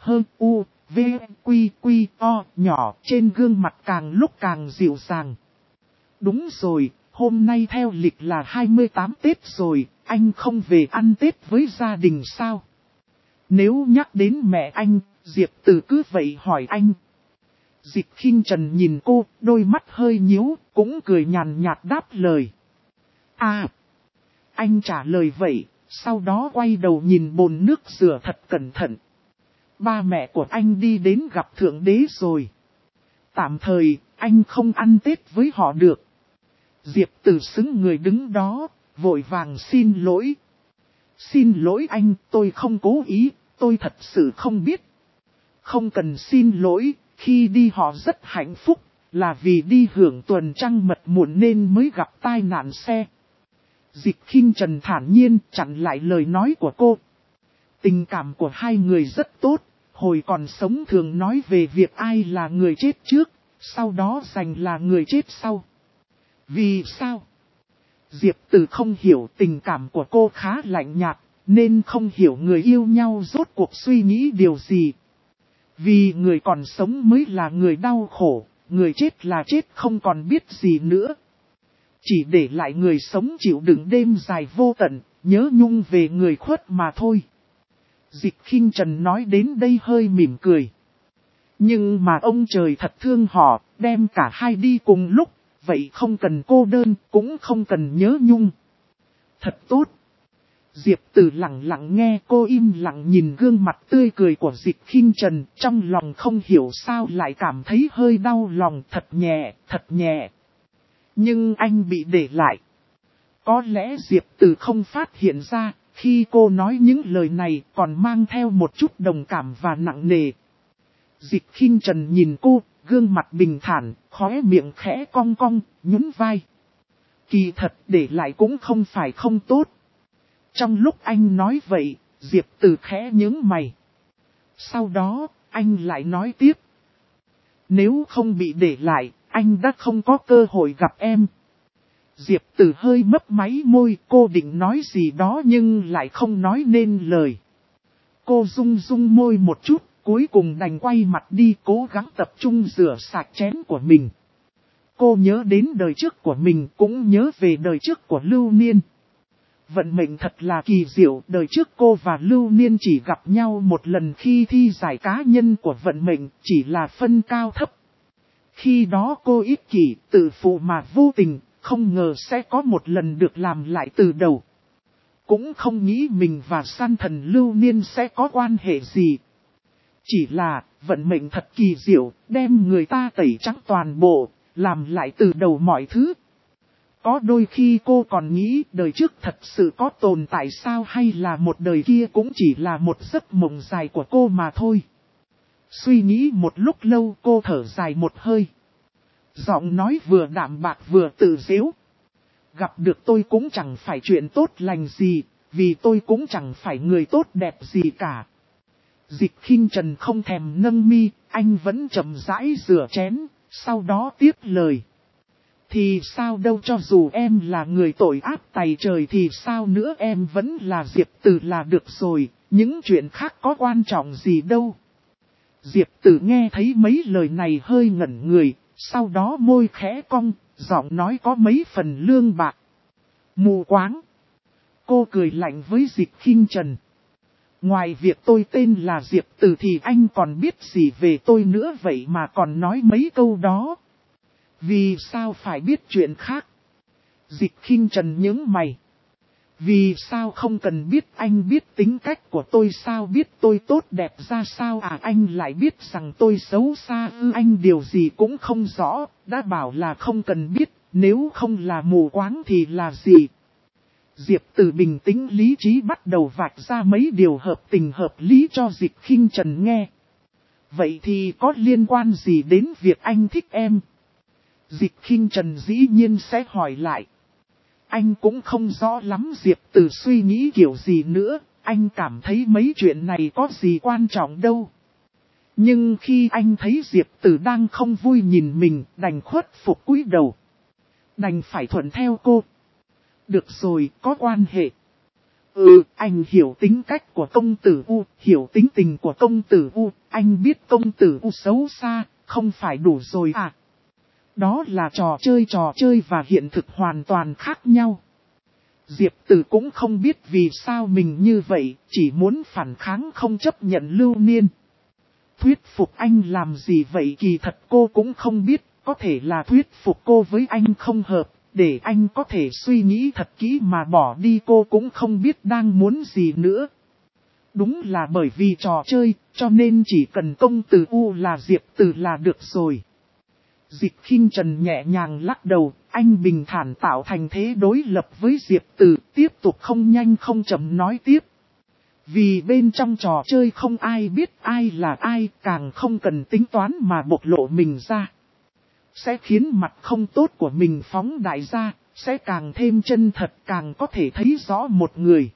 V, Quy, O, nhỏ, trên gương mặt càng lúc càng dịu dàng. Đúng rồi, hôm nay theo lịch là 28 Tết rồi, anh không về ăn Tết với gia đình sao? Nếu nhắc đến mẹ anh, Diệp Tử cứ vậy hỏi anh. Dịch Khinh Trần nhìn cô, đôi mắt hơi nhíu, cũng cười nhàn nhạt đáp lời. À, anh trả lời vậy, sau đó quay đầu nhìn bồn nước rửa thật cẩn thận. Ba mẹ của anh đi đến gặp Thượng Đế rồi. Tạm thời, anh không ăn Tết với họ được. Diệp Tử xứng người đứng đó, vội vàng xin lỗi. Xin lỗi anh, tôi không cố ý, tôi thật sự không biết. Không cần xin lỗi, khi đi họ rất hạnh phúc, là vì đi hưởng tuần trăng mật muộn nên mới gặp tai nạn xe. Dịch Khinh Trần thản nhiên chặn lại lời nói của cô. Tình cảm của hai người rất tốt, hồi còn sống thường nói về việc ai là người chết trước, sau đó giành là người chết sau. Vì sao? Diệp Tử không hiểu, tình cảm của cô khá lạnh nhạt, nên không hiểu người yêu nhau rốt cuộc suy nghĩ điều gì. Vì người còn sống mới là người đau khổ, người chết là chết không còn biết gì nữa. Chỉ để lại người sống chịu đựng đêm dài vô tận, nhớ nhung về người khuất mà thôi. Dịch Khinh Trần nói đến đây hơi mỉm cười. Nhưng mà ông trời thật thương họ, đem cả hai đi cùng lúc, vậy không cần cô đơn, cũng không cần nhớ nhung. Thật tốt. Diệp Tử lặng lặng nghe, cô im lặng nhìn gương mặt tươi cười của Dịch Khinh Trần, trong lòng không hiểu sao lại cảm thấy hơi đau lòng, thật nhẹ, thật nhẹ. Nhưng anh bị để lại. Có lẽ Diệp Tử không phát hiện ra, khi cô nói những lời này còn mang theo một chút đồng cảm và nặng nề. Dịch Khinh Trần nhìn cô, gương mặt bình thản, khóe miệng khẽ cong cong, nhún vai. Kỳ thật để lại cũng không phải không tốt. Trong lúc anh nói vậy, Diệp Tử khẽ nhướng mày. Sau đó, anh lại nói tiếp. Nếu không bị để lại, anh đã không có cơ hội gặp em. Diệp Tử hơi mấp máy môi, cô định nói gì đó nhưng lại không nói nên lời. Cô rung rung môi một chút, cuối cùng đành quay mặt đi cố gắng tập trung rửa sạch chén của mình. Cô nhớ đến đời trước của mình cũng nhớ về đời trước của Lưu Niên. Vận mệnh thật là kỳ diệu, đời trước cô và Lưu Niên chỉ gặp nhau một lần khi thi giải cá nhân của vận mệnh, chỉ là phân cao thấp. Khi đó cô ích kỷ, tự phụ mà vô tình, không ngờ sẽ có một lần được làm lại từ đầu. Cũng không nghĩ mình và san thần Lưu Niên sẽ có quan hệ gì. Chỉ là, vận mệnh thật kỳ diệu, đem người ta tẩy trắng toàn bộ, làm lại từ đầu mọi thứ. Có đôi khi cô còn nghĩ đời trước thật sự có tồn tại sao, hay là một đời kia cũng chỉ là một giấc mộng dài của cô mà thôi. Suy nghĩ một lúc lâu cô thở dài một hơi. Giọng nói vừa đạm bạc vừa tự giễu. Gặp được tôi cũng chẳng phải chuyện tốt lành gì, vì tôi cũng chẳng phải người tốt đẹp gì cả. Dịch Khinh Trần không thèm nâng mi, anh vẫn chậm rãi rửa chén, sau đó tiếp lời. Thì sao đâu, cho dù em là người tội ác tày trời thì sao nữa, em vẫn là Diệp Tử là được rồi, những chuyện khác có quan trọng gì đâu. Diệp Tử nghe thấy mấy lời này hơi ngẩn người, sau đó môi khẽ cong, giọng nói có mấy phần lương bạc. Mù quáng. Cô cười lạnh với Dịch Khinh Trần. Ngoài việc tôi tên là Diệp Tử thì anh còn biết gì về tôi nữa vậy mà còn nói mấy câu đó. Vì sao phải biết chuyện khác? Dịch Khinh Trần nhướng mày. Vì sao không cần biết, anh biết tính cách của tôi sao, biết tôi tốt đẹp ra sao à, anh lại biết rằng tôi xấu xa ư? Anh điều gì cũng không rõ, đã bảo là không cần biết, nếu không là mù quáng thì là gì? Diệp Tử bình tĩnh lý trí bắt đầu vạch ra mấy điều hợp tình hợp lý cho Dịch Khinh Trần nghe. Vậy thì có liên quan gì đến việc anh thích em? Dịch Khinh Trần dĩ nhiên sẽ hỏi lại. Anh cũng không rõ lắm Diệp Tử suy nghĩ kiểu gì nữa, anh cảm thấy mấy chuyện này có gì quan trọng đâu. Nhưng khi anh thấy Diệp Tử đang không vui nhìn mình, đành khuất phục cúi đầu. Đành phải thuận theo cô. Được rồi, có quan hệ. Anh hiểu tính cách của công tử U, hiểu tính tình của công tử U, anh biết công tử U xấu xa, không phải đủ rồi à? Đó là trò chơi và hiện thực hoàn toàn khác nhau. Diệp Tử cũng không biết vì sao mình như vậy, chỉ muốn phản kháng không chấp nhận Lưu Niên. Thuyết phục anh làm gì vậy kỳ thật cô cũng không biết, có thể là thuyết phục cô với anh không hợp, để anh có thể suy nghĩ thật kỹ mà bỏ đi, cô cũng không biết đang muốn gì nữa. Đúng là bởi vì trò chơi, cho nên chỉ cần công tử U là Diệp Tử là được rồi. Dịch Khinh Trần nhẹ nhàng lắc đầu, anh bình thản tạo thành thế đối lập với Diệp Tử, tiếp tục không nhanh không chậm nói tiếp. Vì bên trong trò chơi không ai biết ai là ai, càng không cần tính toán mà bộc lộ mình ra. Sẽ khiến mặt không tốt của mình phóng đại ra, sẽ càng thêm chân thật, càng có thể thấy rõ một người.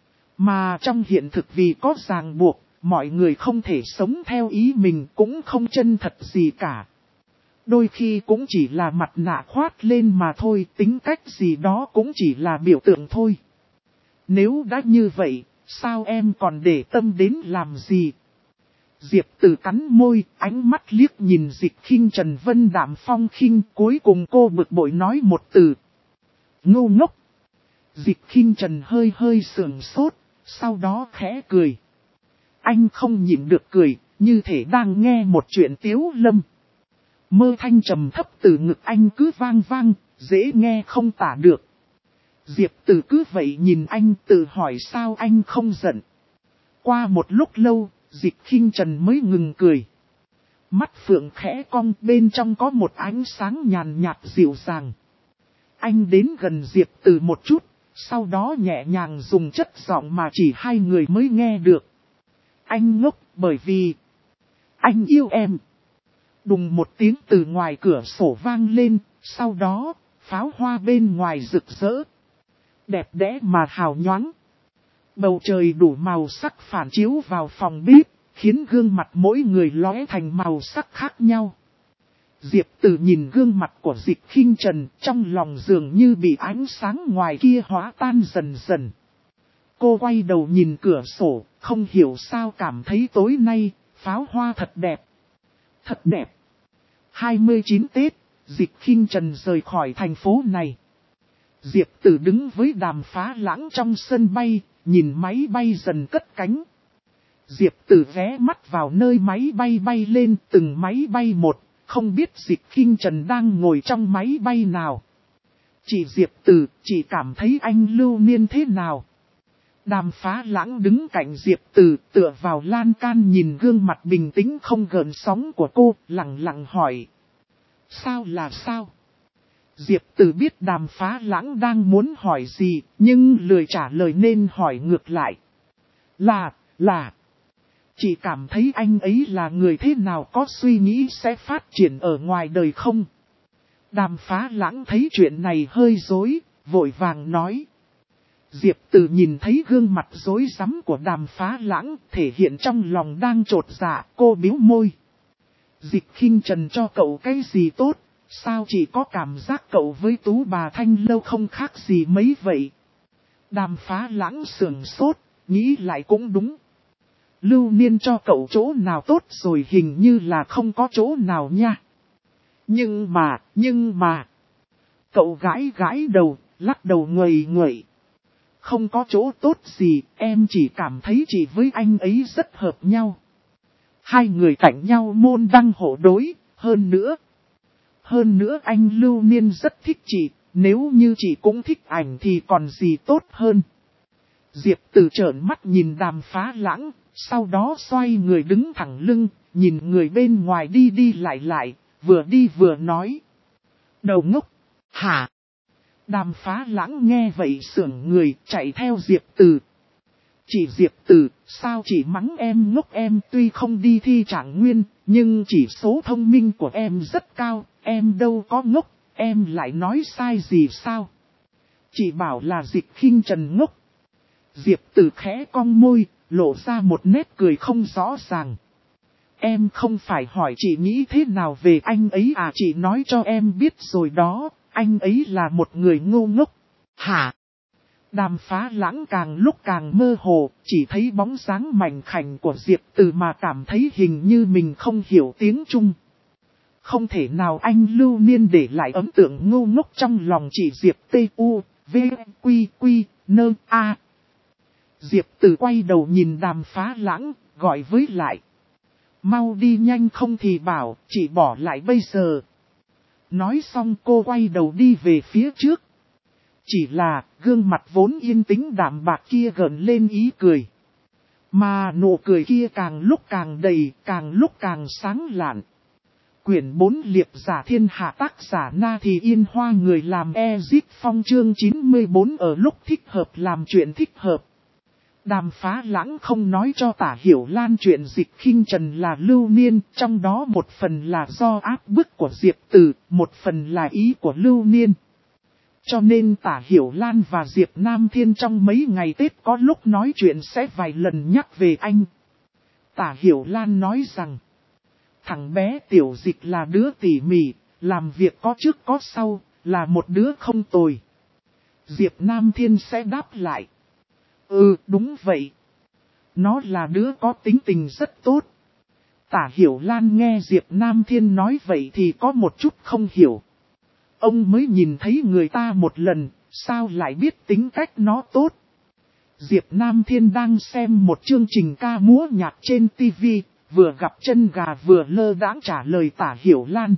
Mà trong hiện thực vì có ràng buộc, mọi người không thể sống theo ý mình, cũng không chân thật gì cả. Đôi khi cũng chỉ là mặt nạ khoác lên mà thôi, tính cách gì đó cũng chỉ là biểu tượng thôi. Nếu đã như vậy, sao em còn để tâm đến làm gì? Diệp Tử cắn môi, ánh mắt liếc nhìn Dịch Khinh Trần vân đạm phong khinh, cuối cùng cô bực bội nói một từ. Ngu ngốc. Dịch Khinh Trần hơi sườn sốt, sau đó khẽ cười. Anh không nhịn được cười, như thể đang nghe một chuyện tiếu lâm. Mơ thanh trầm thấp từ ngực anh cứ vang vang, dễ nghe không tả được. Diệp Tử cứ vậy nhìn anh tự hỏi sao anh không giận. Qua một lúc lâu, Dịch Khinh Trần mới ngừng cười. Mắt phượng khẽ cong, bên trong có một ánh sáng nhàn nhạt dịu dàng. Anh đến gần Diệp Tử một chút, sau đó nhẹ nhàng dùng chất giọng mà chỉ hai người mới nghe được. Anh ngốc bởi vì anh yêu em. Đùng một tiếng từ ngoài cửa sổ vang lên, sau đó, pháo hoa bên ngoài rực rỡ. Đẹp đẽ mà hào nhoáng. Bầu trời đủ màu sắc phản chiếu vào phòng bếp, khiến gương mặt mỗi người lóe thành màu sắc khác nhau. Diệp Tử nhìn gương mặt của Dịch Khinh Trần, trong lòng dường như bị ánh sáng ngoài kia hóa tan dần dần. Cô quay đầu nhìn cửa sổ, không hiểu sao cảm thấy tối nay, Pháo hoa thật đẹp. Thật đẹp. 29 Tết, Dịch Khinh Trần rời khỏi thành phố này. Diệp Tử đứng với Đàm Phá Lãng trong sân bay, nhìn máy bay dần cất cánh. Diệp Tử ghé mắt vào nơi máy bay bay lên từng máy bay một, không biết Dịch Khinh Trần đang ngồi trong máy bay nào. Chị Diệp Tử, chị cảm thấy anh Lưu Niên thế nào? Đàm Phá Lãng đứng cạnh Diệp Tử, tựa vào lan can nhìn gương mặt bình tĩnh không gợn sóng của cô, lặng lặng hỏi. Sao là sao? Diệp Tử biết Đàm Phá Lãng đang muốn hỏi gì, nhưng lười trả lời nên hỏi ngược lại. Là. Chị cảm thấy anh ấy là người thế nào, có suy nghĩ sẽ phát triển ở ngoài đời không? Đàm Phá Lãng thấy chuyện này hơi rối, vội vàng nói. Diệp Tử nhìn thấy gương mặt rối rắm của Đàm Phá Lãng, thể hiện trong lòng đang trột dạ, cô bĩu môi. Dịch Khinh Trần cho cậu cái gì tốt, sao chỉ có cảm giác cậu với Tú bà Thanh Lâu không khác gì mấy vậy? Đàm Phá Lãng sườn sốt, nghĩ lại cũng đúng. Lưu Niên cho cậu chỗ nào tốt rồi, hình như là không có chỗ nào nha. Nhưng mà... Cậu gãi đầu, lắc đầu nguậy. Không có chỗ tốt gì, em chỉ cảm thấy chị với anh ấy rất hợp nhau. Hai người cạnh nhau môn đăng hộ đối, hơn nữa anh Lưu Niên rất thích chị, nếu như chị cũng thích ảnh thì còn gì tốt hơn. Diệp Tử trợn mắt nhìn Đàm Phá Lãng, sau đó xoay người đứng thẳng lưng, nhìn người bên ngoài đi lại, vừa đi vừa nói. Đầu ngốc, hả? Đàm Phá Lãng nghe vậy sững người, chạy theo Diệp Tử. Chị Diệp Tử, sao chị mắng em ngốc? Em tuy không đi thi Trạng Nguyên, nhưng chỉ số thông minh của em rất cao, em đâu có ngốc, em lại nói sai gì sao? Chị bảo là Dịch Khinh Trần ngốc. Diệp Tử khẽ cong môi, lộ ra một nét cười không rõ ràng. Em không phải hỏi chị nghĩ thế nào về anh ấy à? Chị nói cho em biết rồi đó, anh ấy là một người ngu ngốc. Hả? Đàm Phá Lãng càng lúc càng mơ hồ, chỉ thấy bóng dáng mảnh khảnh của Diệp Tử mà cảm thấy hình như mình không hiểu tiếng Trung. Không thể nào anh Lưu Niên để lại ấn tượng ngu ngốc trong lòng chị Diệp T.U.V.Q.Q.N.A. Diệp Tử quay đầu nhìn Đàm Phá Lãng, gọi với lại. Mau đi nhanh không thì bảo, chị bỏ lại bây giờ. Nói xong cô quay đầu đi về phía trước. Chỉ là, gương mặt vốn yên tĩnh đạm bạc kia gợn lên ý cười. Mà nụ cười kia càng lúc càng đầy, càng lúc càng sáng lạn. Quyển 4 Liệp Giả Thiên Hạ, tác giả Na Thì Yên Hoa, người làm Ezip Phong, chương 94. Ở lúc thích hợp làm chuyện thích hợp. Đàm Phá Lãng không nói cho Tả Hiểu Lan chuyện Dịch Khinh Trần là Lưu Niên, trong đó một phần là do áp bức của Diệp Tử, một phần là ý của Lưu Niên. Cho nên Tả Hiểu Lan và Diệp Nam Thiên trong mấy ngày Tết có lúc nói chuyện sẽ vài lần nhắc về anh. Tả Hiểu Lan nói rằng, thằng bé Tiểu Dịch là đứa tỉ mỉ, làm việc có trước có sau, là một đứa không tồi. Diệp Nam Thiên sẽ đáp lại. Ừ, đúng vậy. Nó là đứa có tính tình rất tốt. Tả Hiểu Lan nghe Diệp Nam Thiên nói vậy thì có một chút không hiểu. Ông mới nhìn thấy người ta một lần, sao lại biết tính cách nó tốt? Diệp Nam Thiên đang xem một chương trình ca múa nhạc trên TV, vừa gặp chân gà vừa lơ đãng trả lời Tả Hiểu Lan.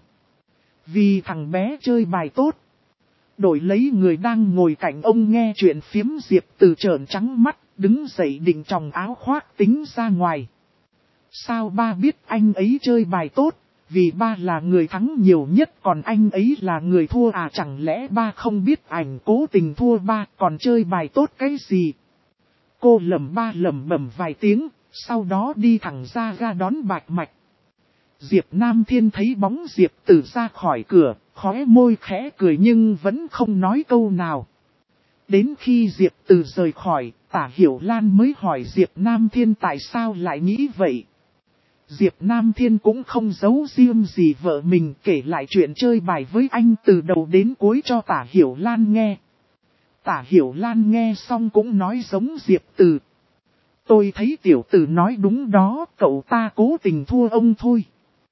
Vì thằng bé chơi bài tốt. Đổi lấy người đang ngồi cạnh ông nghe chuyện phiếm. Diệp Tử trợn trắng mắt, đứng dậy định tròng áo khoác tính ra ngoài. Sao ba biết anh ấy chơi bài tốt? Vì ba là người thắng nhiều nhất, còn anh ấy là người thua à? Chẳng lẽ ba không biết ảnh cố tình thua ba còn chơi bài tốt cái gì? Cô lẩm bẩm vài tiếng, sau đó đi thẳng ra ga đón Bạch Mạch. Diệp Nam Thiên thấy bóng Diệp Tử ra khỏi cửa, khóe môi khẽ cười nhưng vẫn không nói câu nào. Đến khi Diệp Tử rời khỏi, Tả Hiểu Lan mới hỏi Diệp Nam Thiên tại sao lại nghĩ vậy. Diệp Nam Thiên cũng không giấu riêng gì vợ mình, kể lại chuyện chơi bài với anh từ đầu đến cuối cho Tả Hiểu Lan nghe. Tả Hiểu Lan nghe xong cũng nói giống Diệp Tử. Tôi thấy tiểu tử nói đúng đó, cậu ta cố tình thua ông thôi.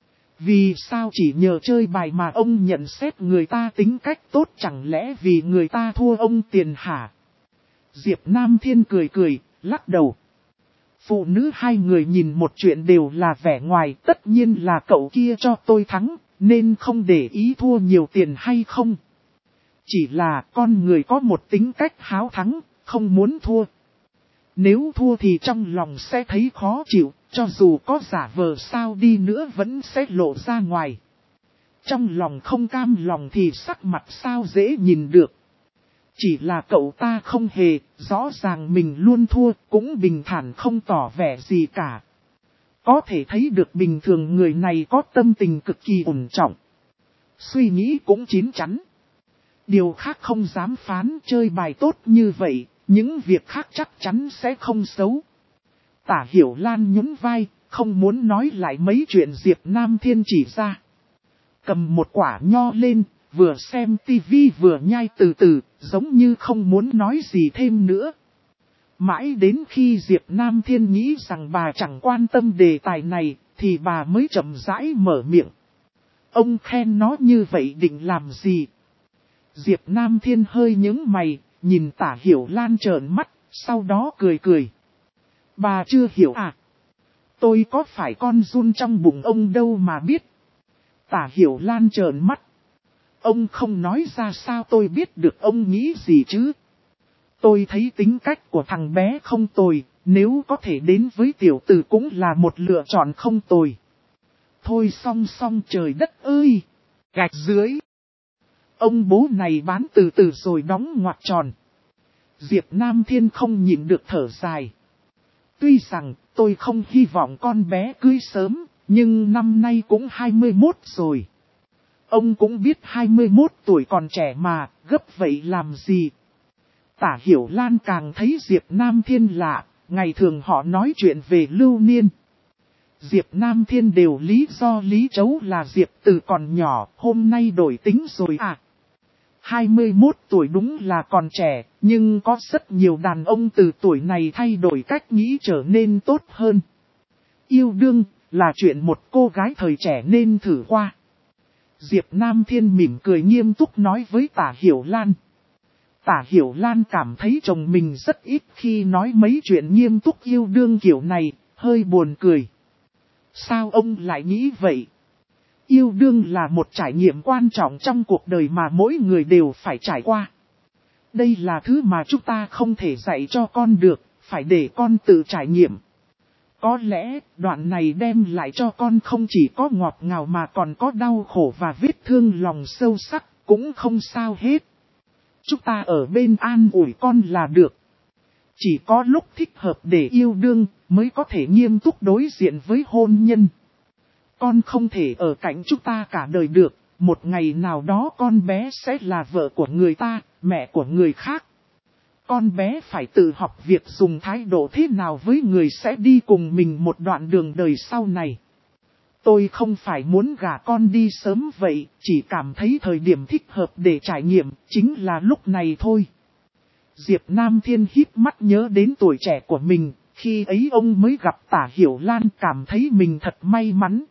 Vì sao chỉ nhờ chơi bài mà ông nhận xét người ta tính cách tốt, chẳng lẽ vì người ta thua ông tiền hả? Diệp Nam Thiên cười cười, lắc đầu. Phụ nữ hai người nhìn một chuyện đều là vẻ ngoài, tất nhiên là cậu kia cho tôi thắng, nên không để ý thua nhiều tiền hay không. Chỉ là con người có một tính cách háo thắng, không muốn thua. Nếu thua thì trong lòng sẽ thấy khó chịu, cho dù có giả vờ sao đi nữa vẫn sẽ lộ ra ngoài. Trong lòng không cam lòng thì sắc mặt sao dễ nhìn được. Chỉ là cậu ta không hề, rõ ràng mình luôn thua, cũng bình thản không tỏ vẻ gì cả. Có thể thấy được bình thường người này có tâm tình cực kỳ ổn trọng. Suy nghĩ cũng chín chắn. Điều khác không dám phán, chơi bài tốt như vậy, những việc khác chắc chắn sẽ không xấu. Tả Hiểu Lan nhún vai, không muốn nói lại mấy chuyện Diệp Nam Thiên chỉ ra. Cầm một quả nho lên, vừa xem tivi vừa nhai từ từ, giống như không muốn nói gì thêm nữa. Mãi đến khi Diệp Nam Thiên nghĩ rằng bà chẳng quan tâm đề tài này, thì bà mới chậm rãi mở miệng. Ông khen nó như vậy định làm gì? Diệp Nam Thiên hơi nhướng mày, nhìn Tả Hiểu Lan trợn mắt, sau đó cười cười. Bà chưa hiểu à? Tôi có phải con giun trong bụng ông đâu mà biết. Tả Hiểu Lan trợn mắt. Ông không nói ra sao tôi biết được ông nghĩ gì chứ? Tôi thấy tính cách của thằng bé không tồi, nếu có thể đến với tiểu tử cũng là một lựa chọn không tồi. Thôi song song trời đất ơi! Gạch dưới! Ông bố này bán từ từ rồi đóng ngoặc tròn. Diệp Nam Thiên không nhịn được thở dài. Tuy rằng tôi không hy vọng con bé cưới sớm, nhưng năm nay cũng 21 rồi. Ông cũng biết 21 tuổi còn trẻ mà, gấp vậy làm gì? Tả Hiểu Lan càng thấy Diệp Nam Thiên lạ, ngày thường họ nói chuyện về lưu niên. Diệp Nam Thiên đều lý do lý trấu là Diệp từ còn nhỏ, hôm nay đổi tính rồi à. 21 tuổi đúng là còn trẻ, nhưng có rất nhiều đàn ông từ tuổi này thay đổi cách nghĩ trở nên tốt hơn. Yêu đương là chuyện một cô gái thời trẻ nên thử qua. Diệp Nam Thiên mỉm cười nghiêm túc nói với Tả Hiểu Lan. Tả Hiểu Lan cảm thấy chồng mình rất ít khi nói mấy chuyện nghiêm túc yêu đương kiểu này, hơi buồn cười. Sao ông lại nghĩ vậy? Yêu đương là một trải nghiệm quan trọng trong cuộc đời mà mỗi người đều phải trải qua. Đây là thứ mà chúng ta không thể dạy cho con được, phải để con tự trải nghiệm. Có lẽ đoạn này đem lại cho con không chỉ có ngọt ngào mà còn có đau khổ và vết thương lòng sâu sắc, cũng không sao hết. Chúng ta ở bên an ủi con là được. Chỉ có lúc thích hợp để yêu đương mới có thể nghiêm túc đối diện với hôn nhân. Con không thể ở cạnh chúng ta cả đời được, một ngày nào đó con bé sẽ là vợ của người ta, mẹ của người khác. Con bé phải tự học việc dùng thái độ thế nào với người sẽ đi cùng mình một đoạn đường đời sau này. Tôi không phải muốn gả con đi sớm vậy, chỉ cảm thấy thời điểm thích hợp để trải nghiệm, chính là lúc này thôi. Diệp Nam Thiên híp mắt nhớ đến tuổi trẻ của mình, khi ấy ông mới gặp Tả Hiểu Lan cảm thấy mình thật may mắn.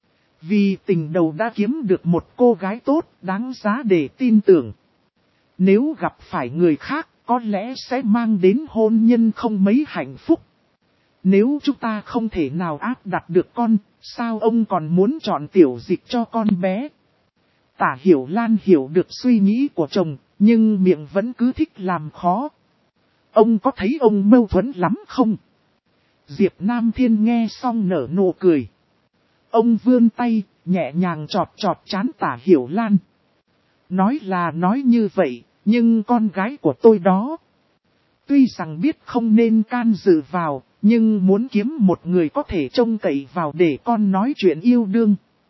Vì tình đầu đã kiếm được một cô gái tốt, đáng giá để tin tưởng. Nếu gặp phải người khác, có lẽ sẽ mang đến hôn nhân không mấy hạnh phúc. Nếu chúng ta không thể nào áp đặt được con, sao ông còn muốn chọn tiểu dịch cho con bé? Tả Hiểu Lan hiểu được suy nghĩ của chồng, nhưng miệng vẫn cứ thích làm khó. Ông có thấy ông mâu thuẫn lắm không? Diệp Nam Thiên nghe xong nở nụ cười. Ông vươn tay, nhẹ nhàng chọt chọt trán Tả Hiểu Lan. Nói là nói như vậy, nhưng con gái của tôi đó. Tuy rằng biết không nên can dự vào, nhưng muốn kiếm một người có thể trông cậy vào để con nói chuyện yêu đương.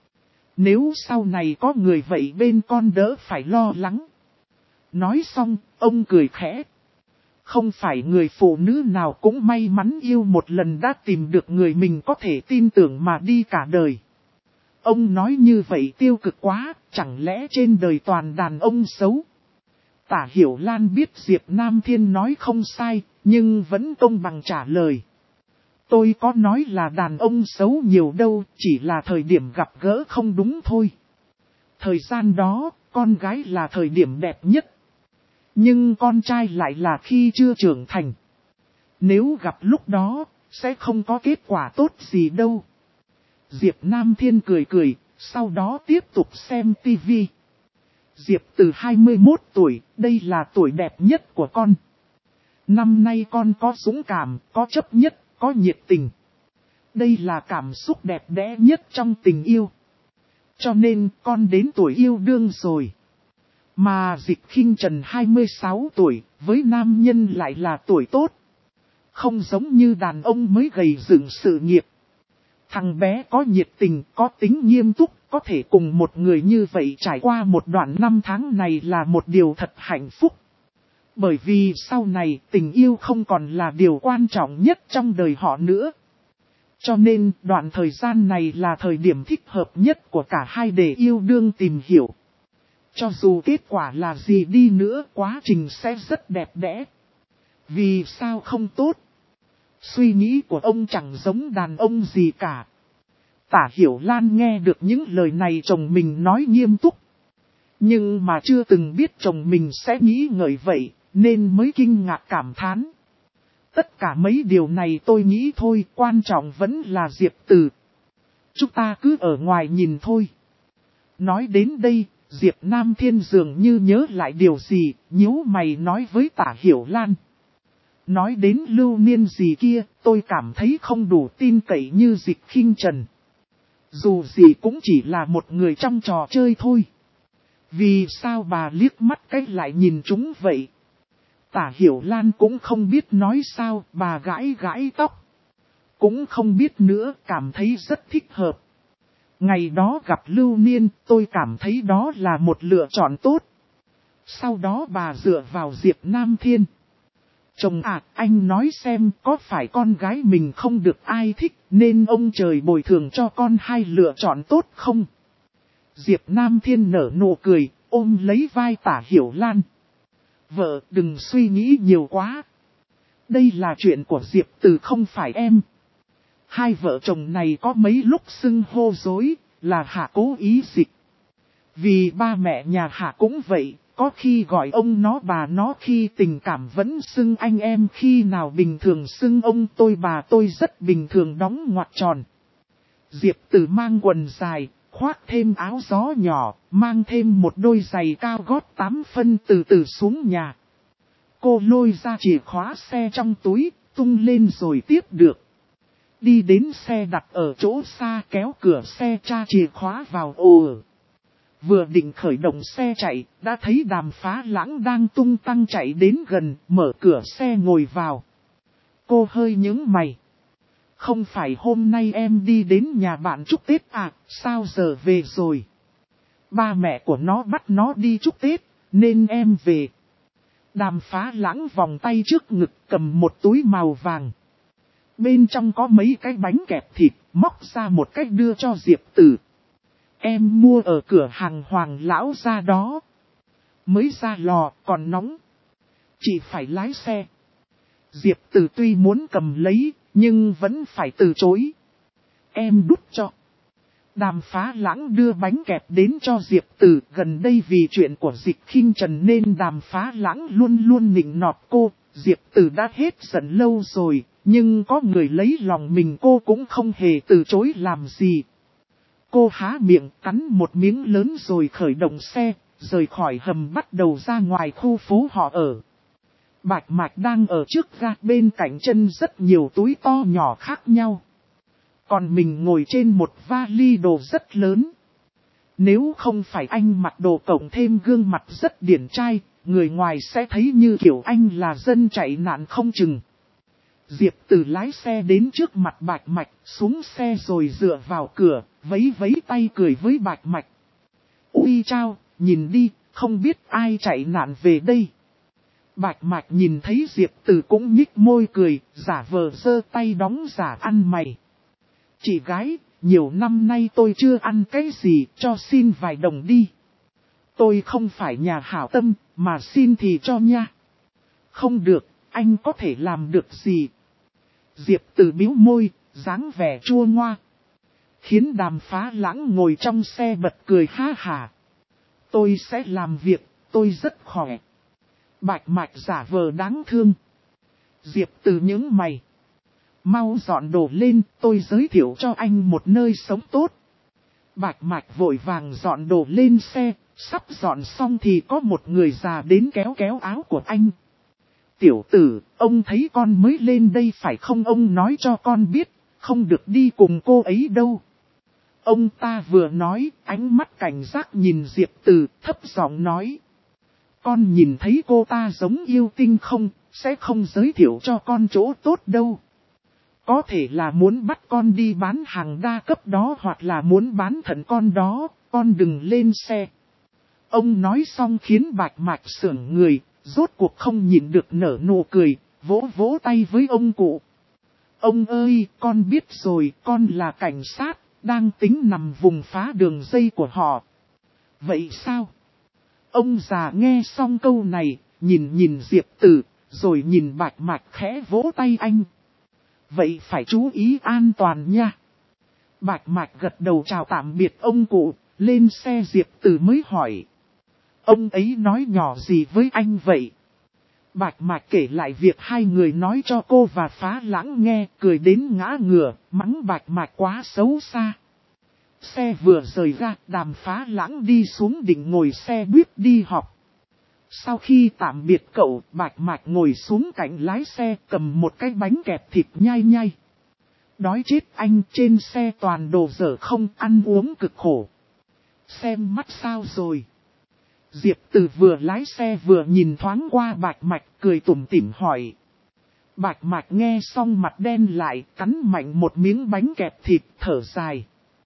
Nếu sau này có người vậy bên con đỡ phải lo lắng. Nói xong, ông cười khẽ. Không phải người phụ nữ nào cũng may mắn yêu một lần đã tìm được người mình có thể tin tưởng mà đi cả đời. Ông nói như vậy tiêu cực quá, chẳng lẽ trên đời toàn đàn ông xấu? Tả Hiểu Lan biết Diệp Nam Thiên nói không sai, nhưng vẫn công bằng trả lời. Tôi có nói là đàn ông xấu nhiều đâu, chỉ là thời điểm gặp gỡ không đúng thôi. Thời gian đó, con gái là thời điểm đẹp nhất. Nhưng con trai lại là khi chưa trưởng thành. Nếu gặp lúc đó, sẽ không có kết quả tốt gì đâu. Diệp Nam Thiên cười cười, sau đó tiếp tục xem tivi. Diệp Từ 21 tuổi, đây là tuổi đẹp nhất của con. Năm nay con có dũng cảm, có chấp nhất, có nhiệt tình. Đây là cảm xúc đẹp đẽ nhất trong tình yêu. Cho nên con đến tuổi yêu đương rồi. Mà Dịch Khinh Trần 26 tuổi, với nam nhân lại là tuổi tốt. Không giống như đàn ông mới gầy dựng sự nghiệp. Thằng bé có nhiệt tình, có tính nghiêm túc, có thể cùng một người như vậy trải qua một đoạn năm tháng này là một điều thật hạnh phúc. Bởi vì sau này tình yêu không còn là điều quan trọng nhất trong đời họ nữa. Cho nên đoạn thời gian này là thời điểm thích hợp nhất của cả hai để yêu đương tìm hiểu. Cho dù kết quả là gì đi nữa, quá trình sẽ rất đẹp đẽ. Vì sao không tốt? Suy nghĩ của ông chẳng giống đàn ông gì cả. Tả Hiểu Lan nghe được những lời này chồng mình nói nghiêm túc. Nhưng mà chưa từng biết chồng mình sẽ nghĩ ngợi vậy, nên mới kinh ngạc cảm thán. Tất cả mấy điều này tôi nghĩ thôi, quan trọng vẫn là Diệp Từ. Chúng ta cứ ở ngoài nhìn thôi. Nói đến đây, Diệp Nam Thiên dường như nhớ lại điều gì, nhíu mày nói với Tả Hiểu Lan. Nói đến Lưu Niên gì kia, tôi cảm thấy không đủ tin cậy như Dịch Khinh Trần. Dù gì cũng chỉ là một người trong trò chơi thôi. Vì sao bà liếc mắt cách lại nhìn chúng vậy? Tả Hiểu Lan cũng không biết nói sao, bà gãi gãi tóc. Cũng không biết nữa, cảm thấy rất thích hợp. Ngày đó gặp Lưu Niên, tôi cảm thấy đó là một lựa chọn tốt. Sau đó bà dựa vào Diệp Nam Thiên. Chồng à, anh nói xem có phải con gái mình không được ai thích, nên ông trời bồi thường cho con hai lựa chọn tốt không? Diệp Nam Thiên nở nụ cười, ôm lấy vai Tả Hiểu Lan. Vợ, đừng suy nghĩ nhiều quá. Đây là chuyện của Diệp Từ không phải em. Hai vợ chồng này có mấy lúc xưng hô dối, là Hạ cố ý dịch. Vì ba mẹ nhà Hạ cũng vậy, có khi gọi ông nó bà nó, khi tình cảm vẫn xưng anh em, khi nào bình thường xưng ông tôi bà tôi, rất bình thường đóng ngoặc tròn. Diệp Từ mang quần dài, khoác thêm áo gió nhỏ, mang thêm một đôi giày cao gót 8 phân từ từ xuống nhà. Cô lôi ra chìa khóa xe trong túi, tung lên rồi tiếp được. Đi đến xe đặt ở chỗ xa, kéo cửa xe tra chìa khóa vào ồ. Vừa định khởi động xe chạy, đã thấy Đàm Phá Lãng đang tung tăng chạy đến gần, mở cửa xe ngồi vào. Cô hơi nhướng mày. Không phải hôm nay em đi đến nhà bạn chúc Tết à, sao giờ về rồi? Ba mẹ của nó bắt nó đi chúc Tết, nên em về. Đàm Phá Lãng vòng tay trước ngực cầm một túi màu vàng. Bên trong có mấy cái bánh kẹp thịt, móc ra một cách đưa cho Diệp Từ. Em mua ở cửa hàng Hoàng lão ra đó. Mới ra lò, còn nóng. Chị phải lái xe. Diệp Từ tuy muốn cầm lấy, nhưng vẫn phải từ chối. Em đút cho. Đàm Phá Lãng đưa bánh kẹp đến cho Diệp Từ. Gần đây vì chuyện của Dịch Khinh Trần nên Đàm Phá Lãng luôn luôn nịnh nọt cô. Diệp Từ đã hết giận lâu rồi, nhưng có người lấy lòng mình cô cũng không hề từ chối làm gì. Cô há miệng cắn một miếng lớn rồi khởi động xe, rời khỏi hầm bắt đầu ra ngoài khu phố họ ở. Bạch Mạch đang ở trước ga, bên cạnh chân rất nhiều túi to nhỏ khác nhau. Còn mình ngồi trên một vali đồ rất lớn. Nếu không phải anh mặc đồ cộng thêm gương mặt rất điển trai, người ngoài sẽ thấy như kiểu anh là dân chạy nạn không chừng. Diệp Từ lái xe đến trước mặt Bạch Mạch, xuống xe rồi dựa vào cửa, vẫy vẫy tay cười với Bạch Mạch. Ui chao, nhìn đi, không biết ai chạy nạn về đây. Bạch Mạch nhìn thấy Diệp Từ cũng nhích môi cười, giả vờ giơ tay đóng giả ăn mày. Chị gái, nhiều năm nay tôi chưa ăn cái gì, cho xin vài đồng đi. Tôi không phải nhà hảo tâm, mà xin thì cho nha. Không được, anh có thể làm được gì? Diệp Từ bĩu môi, dáng vẻ chua ngoa. Khiến Đàm Phá Lãng ngồi trong xe bật cười ha hả. Tôi sẽ làm việc, tôi rất khỏe. Bạch Mạch giả vờ đáng thương. Diệp Từ nhướng mày. Mau dọn đồ lên, tôi giới thiệu cho anh một nơi sống tốt. Bạch Mạch vội vàng dọn đồ lên xe, sắp dọn xong thì có một người già đến kéo kéo áo của anh. Tiểu tử, ông thấy con mới lên đây phải không? Ông nói cho con biết, không được đi cùng cô ấy đâu. Ông ta vừa nói, ánh mắt cảnh giác nhìn Diệp Từ, thấp giọng nói. Con nhìn thấy cô ta giống yêu tinh không, sẽ không giới thiệu cho con chỗ tốt đâu. Có thể là muốn bắt con đi bán hàng đa cấp đó hoặc là muốn bán thận con đó, con đừng lên xe. Ông nói xong khiến Bạch Mạch sững người, rốt cuộc không nhịn được nở nụ cười, vỗ vỗ tay với ông cụ. Ông ơi, con biết rồi, con là cảnh sát, đang tính nằm vùng phá đường dây của họ. Vậy sao? Ông già nghe xong câu này, nhìn Diệp Từ, rồi nhìn Bạch Mạch khẽ vỗ tay anh. Vậy phải chú ý an toàn nha. Bạch Mạch gật đầu chào tạm biệt ông cụ, lên xe Diệp Từ mới hỏi. Ông ấy nói nhỏ gì với anh vậy? Bạch Mạch kể lại việc hai người nói cho cô và Phá Lãng nghe, cười đến ngã ngửa, mắng Bạch Mạch quá xấu xa. Xe vừa rời ra, Đàm Phá Lãng đi xuống định ngồi xe buýt đi học. Sau khi tạm biệt cậu, Bạch Mạch ngồi xuống cạnh lái xe cầm một cái bánh kẹp thịt nhai nhai. Đói chết anh, trên xe toàn đồ dở không, ăn uống cực khổ. Xem mắt sao rồi? Diệp Từ vừa lái xe vừa nhìn thoáng qua Bạch Mạch, cười tủm tỉm hỏi. Bạch Mạch nghe xong mặt đen lại, cắn mạnh một miếng bánh kẹp thịt, thở dài.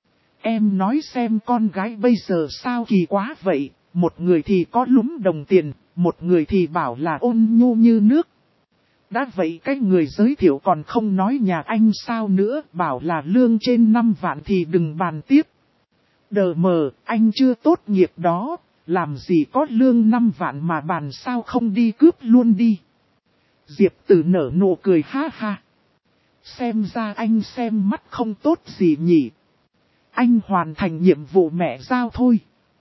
Em nói xem con gái bây giờ sao kỳ quá vậy, một người thì có lúm đồng tiền, một người thì bảo là ôn nhu như nước. Đã vậy cái người giới thiệu còn không nói nhà anh sao nữa, bảo là lương trên 5 vạn thì đừng bàn tiếp. Đờ mờ, anh chưa tốt nghiệp đó, làm gì có lương 5 vạn mà bàn sao không đi cướp luôn đi. Diệp Từ nở nụ cười ha ha. Xem ra anh xem mắt không tốt gì nhỉ. Anh hoàn thành nhiệm vụ mẹ giao thôi.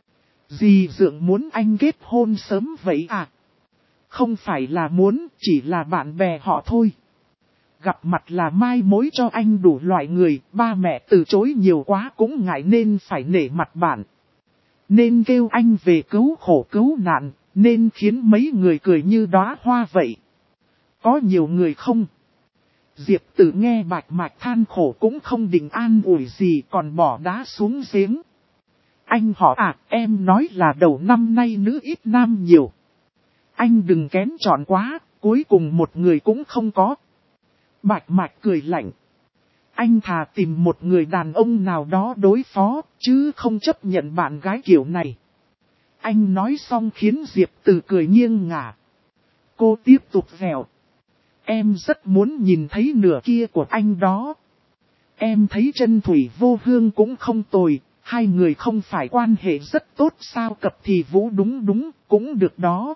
Dì Dượng muốn anh kết hôn sớm vậy à? Không phải là muốn, chỉ là bạn bè họ thôi. Gặp mặt là mai mối cho anh đủ loại người, ba mẹ từ chối nhiều quá cũng ngại nên phải nể mặt bạn. Nên kêu anh về cứu khổ cứu nạn, nên khiến mấy người cười như đóa hoa vậy. Có nhiều người không? Diệp Tử nghe Bạch Mạch than khổ cũng không định an ủi gì còn bỏ đá xuống giếng. Anh họ à, em nói là đầu năm nay nữ ít nam nhiều. Anh đừng kén chọn quá, cuối cùng một người cũng không có. Bạch Mạch cười lạnh. Anh thà tìm một người đàn ông nào đó đối phó, chứ không chấp nhận bạn gái kiểu này. Anh nói xong khiến Diệp Tử cười nghiêng ngả. Cô tiếp tục vèo. Em rất muốn nhìn thấy nửa kia của anh đó. Em thấy Chân Thủy Vô Hương cũng không tồi, hai người không phải quan hệ rất tốt sao? Cập thì Vũ đúng, cũng được đó.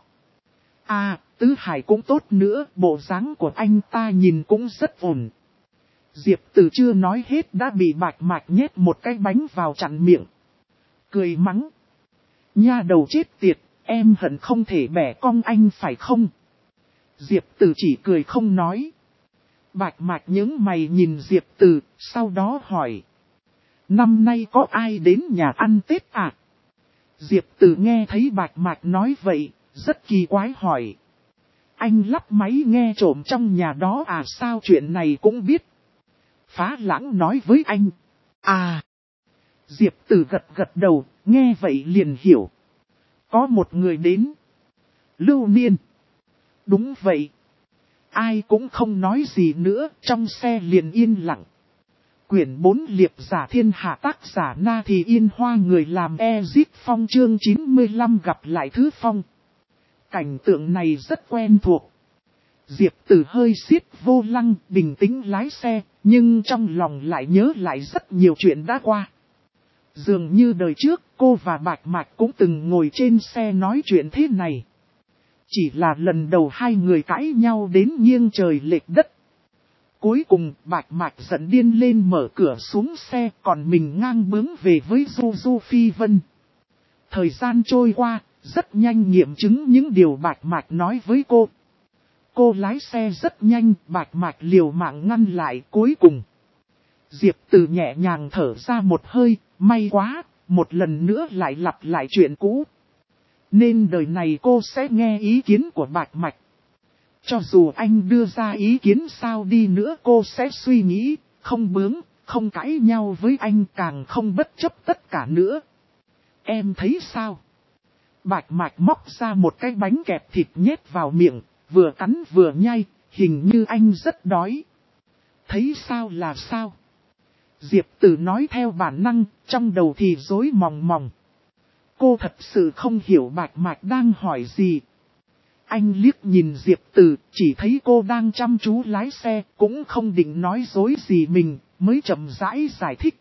À, Tứ Hải cũng tốt nữa, bộ dáng của anh ta nhìn cũng rất ổn. Diệp Tử chưa nói hết đã bị Bạch Mạch nhét một cái bánh vào chặn miệng. Cười mắng. Nha đầu chết tiệt, em hận không thể bẻ cong anh phải không? Diệp Tử chỉ cười không nói. Bạch Mạch nhướng mày nhìn Diệp Tử, sau đó hỏi. Năm nay có ai đến nhà ăn Tết à? Diệp Tử nghe thấy Bạch Mạch nói vậy, rất kỳ quái hỏi. Anh lắp máy nghe trộm trong nhà đó à? Sao chuyện này cũng biết? Phá Lãng nói với anh. À! Diệp Tử gật đầu, nghe vậy liền hiểu. Có một người đến. Lưu Niên. Đúng vậy. Ai cũng không nói gì nữa, trong xe liền yên lặng. Quyển 4 Liệp giả thiên hạ tác giả Na Thì Yên Hoa người làm Ezip Phong chương 95 gặp lại Thứ Phong. Cảnh tượng này rất quen thuộc. Diệp Tử hơi siết vô lăng, bình tĩnh lái xe, nhưng trong lòng lại nhớ lại rất nhiều chuyện đã qua. Dường như đời trước cô và Bạch Mạch cũng từng ngồi trên xe nói chuyện thế này. Chỉ là lần đầu hai người cãi nhau đến nghiêng trời lệch đất. Cuối cùng Bạch Mạch giận điên lên mở cửa xuống xe, còn mình ngang bướng về với Du Du Phi Vân. Thời gian trôi qua, rất nhanh nghiệm chứng những điều Bạch Mạch nói với cô. Cô lái xe rất nhanh, Bạch Mạch liều mạng ngăn lại. Cuối cùng Diệp Từ nhẹ nhàng thở ra một hơi, may quá, một lần nữa lại lặp lại chuyện cũ. Nên đời này cô sẽ nghe ý kiến của Bạch Mạch. Cho dù anh đưa ra ý kiến sao đi nữa cô sẽ suy nghĩ, không bướng, không cãi nhau với anh, càng không bất chấp tất cả nữa. Em thấy sao? Bạch Mạch móc ra một cái bánh kẹp thịt nhét vào miệng, vừa cắn vừa nhai, hình như anh rất đói. Thấy sao là sao? Diệp Từ nói theo bản năng, trong đầu thì rối mòng mòng. Cô thật sự không hiểu Bạch Mạch đang hỏi gì. Anh liếc nhìn Diệp Từ, chỉ thấy cô đang chăm chú lái xe, cũng không định nói dối gì mình, mới chậm rãi giải thích.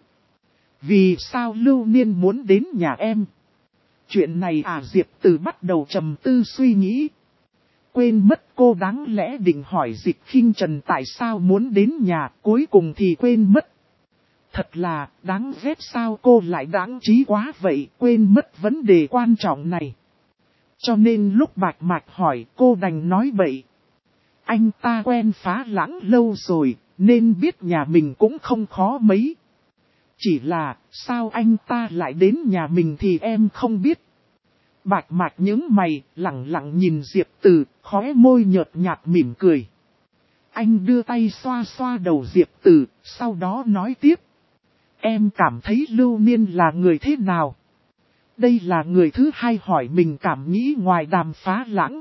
Vì sao Lưu Niên muốn đến nhà em? Chuyện này à, Diệp Từ bắt đầu trầm tư suy nghĩ. Quên mất cô đáng lẽ định hỏi Dịch Khinh Trần tại sao muốn đến nhà, cuối cùng thì quên mất. Thật là đáng ghét, sao cô lại đáng trí quá vậy, quên mất vấn đề quan trọng này. Cho nên lúc Bạch Mạch hỏi cô đành nói bậy. Anh ta quen Phá Lãng lâu rồi, nên biết nhà mình cũng không khó mấy. Chỉ là, sao anh ta lại đến nhà mình thì em không biết. Bạch Mạch nhướng mày, lẳng lặng nhìn Diệp Từ, khóe môi nhợt nhạt mỉm cười. Anh đưa tay xoa xoa đầu Diệp Từ, sau đó nói tiếp. Em cảm thấy Lưu Niên là người thế nào? Đây là người thứ hai hỏi mình cảm nghĩ ngoài Đàm Phá Lãng.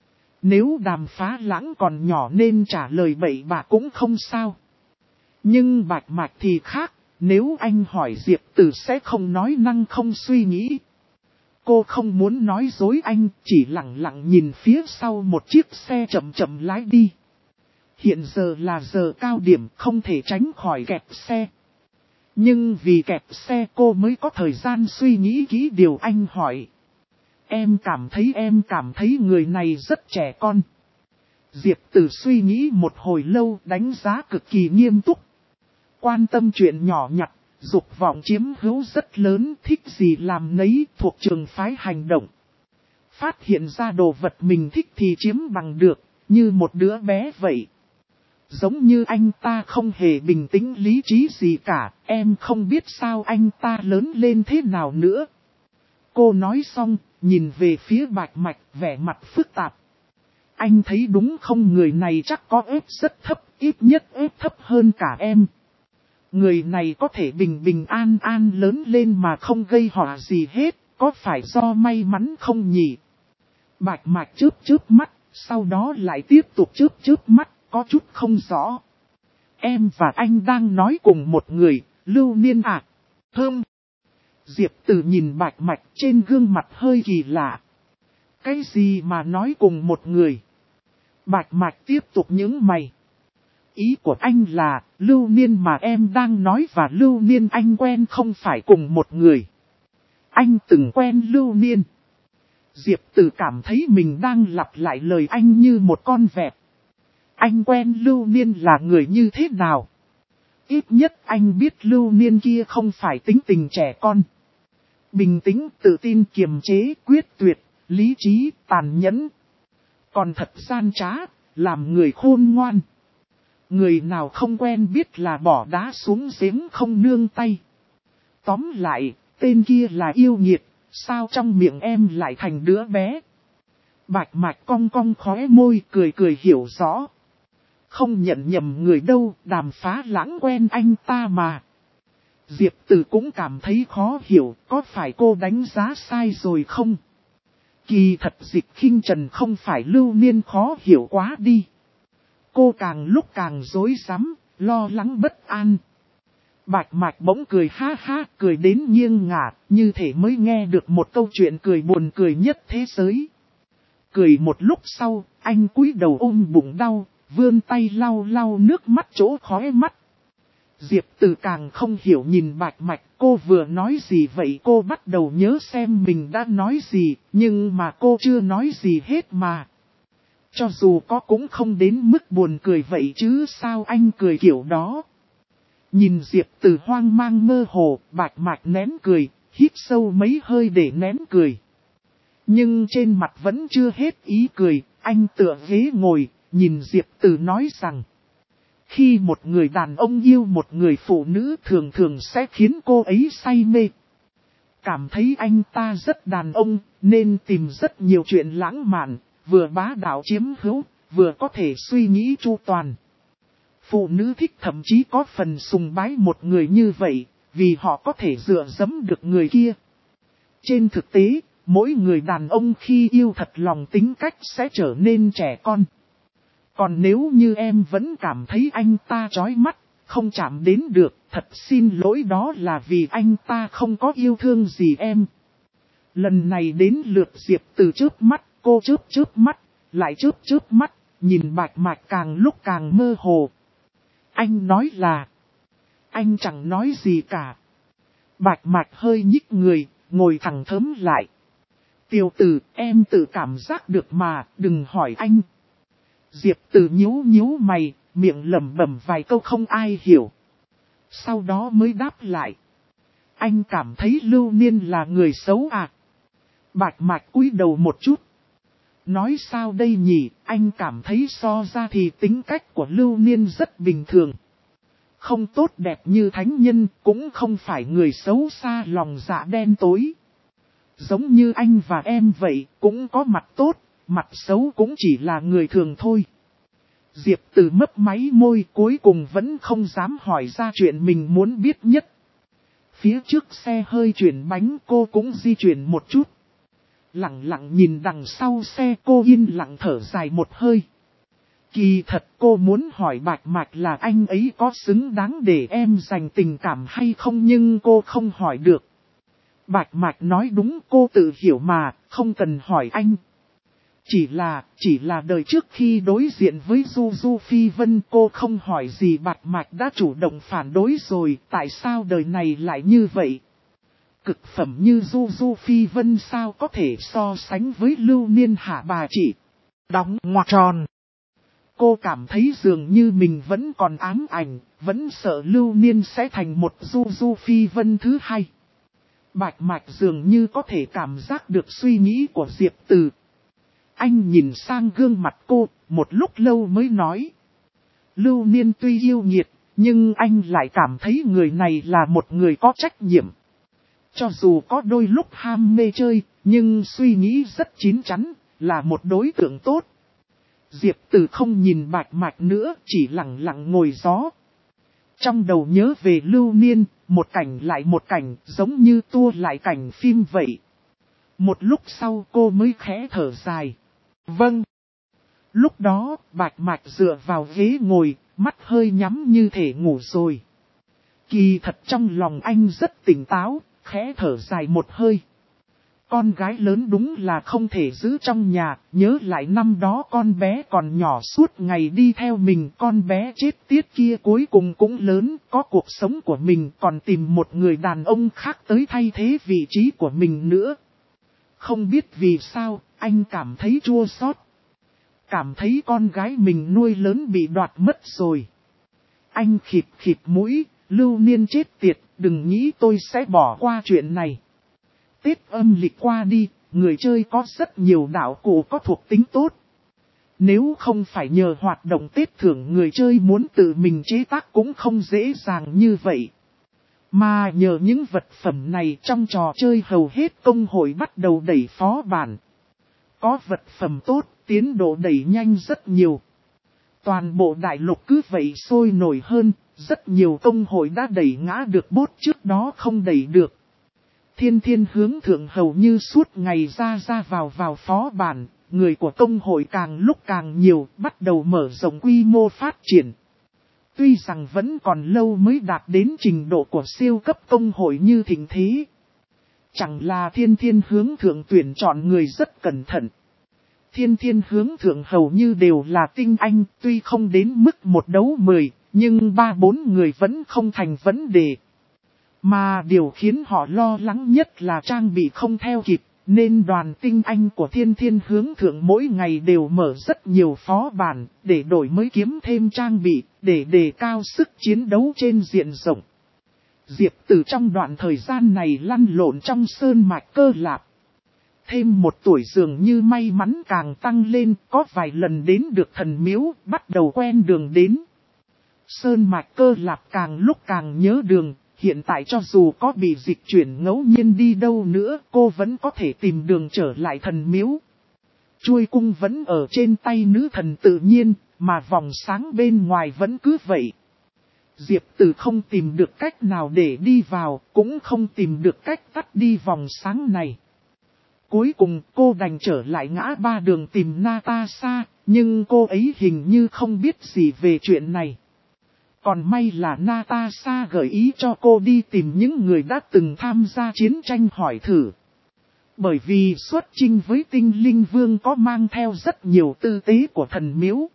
Nếu Đàm Phá Lãng còn nhỏ nên trả lời bậy bạ cũng không sao. Nhưng Bạch Mạch thì khác, nếu anh hỏi Diệp Từ sẽ không nói năng không suy nghĩ. Cô không muốn nói dối anh, chỉ lặng lặng nhìn phía sau một chiếc xe chậm chậm lái đi. Hiện giờ là giờ cao điểm, không thể tránh khỏi kẹt xe. Nhưng vì kẹt xe cô mới có thời gian suy nghĩ kỹ điều anh hỏi. Em cảm thấy người này rất trẻ con. Diệp Từ suy nghĩ một hồi lâu, đánh giá cực kỳ nghiêm túc. Quan tâm chuyện nhỏ nhặt, dục vọng chiếm hữu rất lớn, thích gì làm nấy, thuộc trường phái hành động. Phát hiện ra đồ vật mình thích thì chiếm bằng được, như một đứa bé vậy. Giống như anh ta không hề bình tĩnh lý trí gì cả, em không biết sao anh ta lớn lên thế nào nữa. Cô nói xong, nhìn về phía Bạch Mạch, vẻ mặt phức tạp. Anh thấy đúng không, người này chắc có ép rất thấp, ít nhất ép thấp hơn cả em. Người này có thể bình an lớn lên mà không gây họa gì hết, có phải do may mắn không nhỉ? Bạch Mạch chớp mắt, sau đó lại tiếp tục chớp mắt, có chút không rõ. Em và anh đang nói cùng một người, Lưu Niên à? Diệp Từ nhìn Bạch Mạch, trên gương mặt hơi kỳ lạ. Cái gì mà nói cùng một người? Bạch Mạch tiếp tục nhướng mày. Ý của anh là, Lưu Niên mà em đang nói và Lưu Niên anh quen không phải cùng một người. Anh từng quen Lưu Niên. Diệp Từ cảm thấy mình đang lặp lại lời anh như một con vẹt. Anh quen Lưu Niên là người như thế nào? Ít nhất anh biết Lưu Niên kia không phải tính tình trẻ con. Bình tĩnh, tự tin, kiềm chế, quyết tuyệt, lý trí, tàn nhẫn. Còn thật gian trá, làm người khôn ngoan. Người nào không quen biết là bỏ đá xuống giếng không nương tay. Tóm lại, tên kia là yêu nghiệt, sao trong miệng em lại thành đứa bé? Bạch Mạch cong cong khóe môi, cười hiểu rõ. Không nhận nhầm người đâu, Đàm Phá Lãng quen anh ta mà. Diệp Từ cũng cảm thấy khó hiểu, có phải cô đánh giá sai rồi không? Kỳ thật Dịch Khinh Trần không phải Lưu Niên khó hiểu quá đi. Cô càng lúc càng rối rắm, lo lắng bất an. Bạch Mạch bỗng cười ha ha, cười đến nghiêng ngả, như thể mới nghe được một câu chuyện cười buồn cười nhất thế giới. Cười một lúc sau, anh cúi đầu ôm bụng đau, vươn tay lau nước mắt chỗ khóe mắt. Diệp Từ càng không hiểu nhìn Bạch Mạch, cô vừa nói gì vậy? Cô bắt đầu nhớ xem mình đã nói gì, nhưng mà cô chưa nói gì hết mà. Cho dù có cũng không đến mức buồn cười vậy chứ sao anh cười kiểu đó. Nhìn Diệp Từ hoang mang mơ hồ, Bạch Mạch nén cười, hít sâu mấy hơi để nén cười. Nhưng trên mặt vẫn chưa hết ý cười, anh tựa ghế ngồi, nhìn Diệp Từ nói rằng. Khi một người đàn ông yêu một người phụ nữ thường thường sẽ khiến cô ấy say mê. Cảm thấy anh ta rất đàn ông, nên tìm rất nhiều chuyện lãng mạn, vừa bá đạo chiếm hữu, vừa có thể suy nghĩ chu toàn. Phụ nữ thích thậm chí có phần sùng bái một người như vậy, vì họ có thể dựa dẫm được người kia. Trên thực tế, mỗi người đàn ông khi yêu thật lòng tính cách sẽ trở nên trẻ con. Còn nếu như em vẫn cảm thấy anh ta chói mắt, không chạm đến được, thật xin lỗi, đó là vì anh ta không có yêu thương gì em. Lần này đến lượt Diệp Từ chớp mắt, cô chớp mắt, lại chớp mắt, nhìn Bạch Mạch càng lúc càng mơ hồ. Anh nói là, anh chẳng nói gì cả. Bạch Mạch hơi nhích người, ngồi thẳng thớm lại. Tiểu Từ, em tự cảm giác được mà, đừng hỏi anh. Diệp Từ nhíu mày, miệng lẩm bẩm vài câu không ai hiểu. Sau đó mới đáp lại. Anh cảm thấy Lưu Niên là người xấu à? Bạch Mạch cúi đầu một chút. Nói sao đây nhỉ, anh cảm thấy so ra thì tính cách của Lưu Niên rất bình thường. Không tốt đẹp như thánh nhân, cũng không phải người xấu xa lòng dạ đen tối. Giống như anh và em vậy, cũng có mặt tốt, mặt xấu cũng chỉ là người thường thôi. Diệp Từ mấp máy môi, cuối cùng vẫn không dám hỏi ra chuyện mình muốn biết nhất. Phía trước xe hơi chuyển bánh, cô cũng di chuyển một chút. Lặng lặng nhìn đằng sau xe, cô yên lặng thở dài một hơi. Kỳ thật cô muốn hỏi Bạch Mạch là anh ấy có xứng đáng để em dành tình cảm hay không, nhưng cô không hỏi được. Bạch Mạch nói đúng, cô tự hiểu mà, không cần hỏi anh. Chỉ là đời trước khi đối diện với Du Phi Vân, cô không hỏi gì Bạch Mạch đã chủ động phản đối rồi, tại sao đời này lại như vậy? Cực phẩm như Du Phi Vân sao có thể so sánh với Lưu Niên hả bà chị? Đóng ngoặc tròn. Cô cảm thấy dường như mình vẫn còn ám ảnh, vẫn sợ Lưu Niên sẽ thành một Du Phi Vân thứ hai. Bạch Mạch dường như có thể cảm giác được suy nghĩ của Diệp Từ. Anh nhìn sang gương mặt cô, một lúc lâu mới nói. Lưu Niên tuy yêu nghiệt, nhưng anh lại cảm thấy người này là một người có trách nhiệm. Cho dù có đôi lúc ham mê chơi, nhưng suy nghĩ rất chín chắn, là một đối tượng tốt. Diệp Từ không nhìn Bạch Mạch nữa, chỉ lặng lặng ngồi gió. Trong đầu nhớ về Lưu Niên, một cảnh lại một cảnh, giống như tua lại cảnh phim vậy. Một lúc sau cô mới khẽ thở dài. Vâng. Lúc đó, Bạch Mạch dựa vào ghế ngồi, mắt hơi nhắm như thể ngủ rồi. Kỳ thật trong lòng anh rất tỉnh táo, khẽ thở dài một hơi. Con gái lớn đúng là không thể giữ trong nhà, nhớ lại năm đó con bé còn nhỏ suốt ngày đi theo mình, con bé chết tiết kia cuối cùng cũng lớn, có cuộc sống của mình, còn tìm một người đàn ông khác tới thay thế vị trí của mình nữa. Không biết vì sao, anh cảm thấy chua xót. Cảm thấy con gái mình nuôi lớn bị đoạt mất rồi. Anh khịt mũi, Lưu Niên chết tiệt, đừng nghĩ tôi sẽ bỏ qua chuyện này. Tết âm lịch qua đi, người chơi có rất nhiều đạo cụ có thuộc tính tốt. Nếu không phải nhờ hoạt động Tết thưởng, người chơi muốn tự mình chế tác cũng không dễ dàng như vậy. Mà nhờ những vật phẩm này trong trò chơi hầu hết công hội bắt đầu đẩy phó bản. Có vật phẩm tốt, tiến độ đẩy nhanh rất nhiều. Toàn bộ đại lục cứ vậy sôi nổi hơn, rất nhiều công hội đã đẩy ngã được bốt trước đó không đẩy được. Thiên hướng thượng hầu như suốt ngày ra vào phó bản, người của công hội càng lúc càng nhiều, bắt đầu mở rộng quy mô phát triển. Tuy rằng vẫn còn lâu mới đạt đến trình độ của siêu cấp công hội như thịnh thế. Chẳng là thiên hướng thượng tuyển chọn người rất cẩn thận. Thiên hướng thượng hầu như đều là tinh anh, tuy không đến mức 1 đấu 10, nhưng 3-4 người vẫn không thành vấn đề. Mà điều khiến họ lo lắng nhất là trang bị không theo kịp, Nên đoàn tinh anh của Thiên Thiên hướng thượng mỗi ngày đều mở rất nhiều phó bản, để đổi mới kiếm thêm trang bị, để đề cao sức chiến đấu trên diện rộng. Diệp Tử trong đoạn thời gian này lăn lộn trong sơn mạch Cơ Lạp. Thêm một tuổi dường như may mắn càng tăng lên, có vài lần đến được thần miếu, bắt đầu quen đường đến. Sơn mạch Cơ Lạp càng lúc càng nhớ đường, hiện tại cho dù có bị dịch chuyển ngẫu nhiên đi đâu nữa, cô vẫn có thể tìm đường trở lại thần miếu. Chuôi cung vẫn ở trên tay nữ thần tự nhiên, mà vòng sáng bên ngoài vẫn cứ vậy. Diệp Tử không tìm được cách nào để đi vào, cũng không tìm được cách tắt đi vòng sáng này. Cuối cùng cô đành trở lại ngã ba đường tìm Natasha, nhưng cô ấy hình như không biết gì về chuyện này. Còn may là Natasha gợi ý cho cô đi tìm những người đã từng tham gia chiến tranh hỏi thử. Bởi vì xuất chinh với tinh linh vương có mang theo rất nhiều tư tế của thần miếu.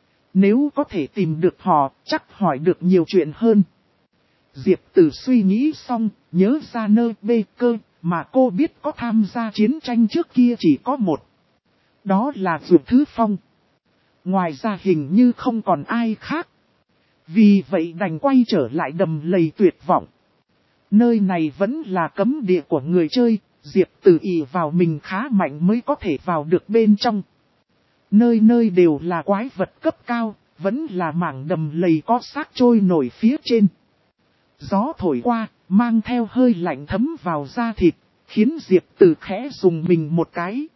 Nếu có thể tìm được họ, chắc hỏi được nhiều chuyện hơn. Diệp Tử suy nghĩ xong, nhớ ra nơi bê cơ, mà cô biết có tham gia chiến tranh trước kia chỉ có một. Đó là Dược Thứ Phong. Ngoài ra hình như không còn ai khác. Vì vậy đành quay trở lại đầm lầy tuyệt vọng. Nơi này vẫn là cấm địa của người chơi, Diệp Tử ỷ vào mình khá mạnh mới có thể vào được bên trong. Nơi nơi đều là quái vật cấp cao, vẫn là mảng đầm lầy có xác trôi nổi phía trên. Gió thổi qua, mang theo hơi lạnh thấm vào da thịt, khiến Diệp Tử khẽ dùng mình một cái.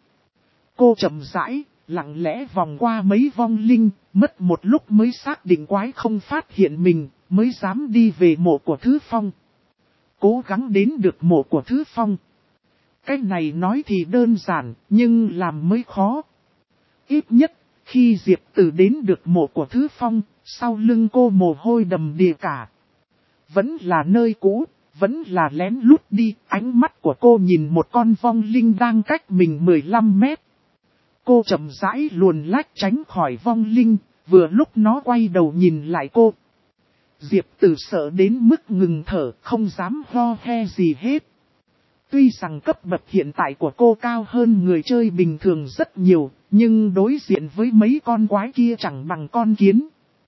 Cô chậm rãi, lặng lẽ vòng qua mấy vong linh, mất một lúc mới xác định quái không phát hiện mình, mới dám đi về mộ của Thứ Phong. Cố gắng đến được mộ của Thứ Phong. Cái này nói thì đơn giản, nhưng làm mới khó. Ít nhất, khi Diệp Tử đến được mộ của Thứ Phong, sau lưng cô mồ hôi đầm đìa cả. Vẫn là nơi cũ, vẫn là lén lút đi, ánh mắt của cô nhìn một con vong linh đang cách mình 15 mét. Cô chậm rãi luồn lách tránh khỏi vong linh, vừa lúc nó quay đầu nhìn lại cô. Diệp Tử sợ đến mức ngừng thở, không dám ho he gì hết. Tuy rằng cấp bậc hiện tại của cô cao hơn người chơi bình thường rất nhiều, nhưng đối diện với mấy con quái kia chẳng bằng con kiến.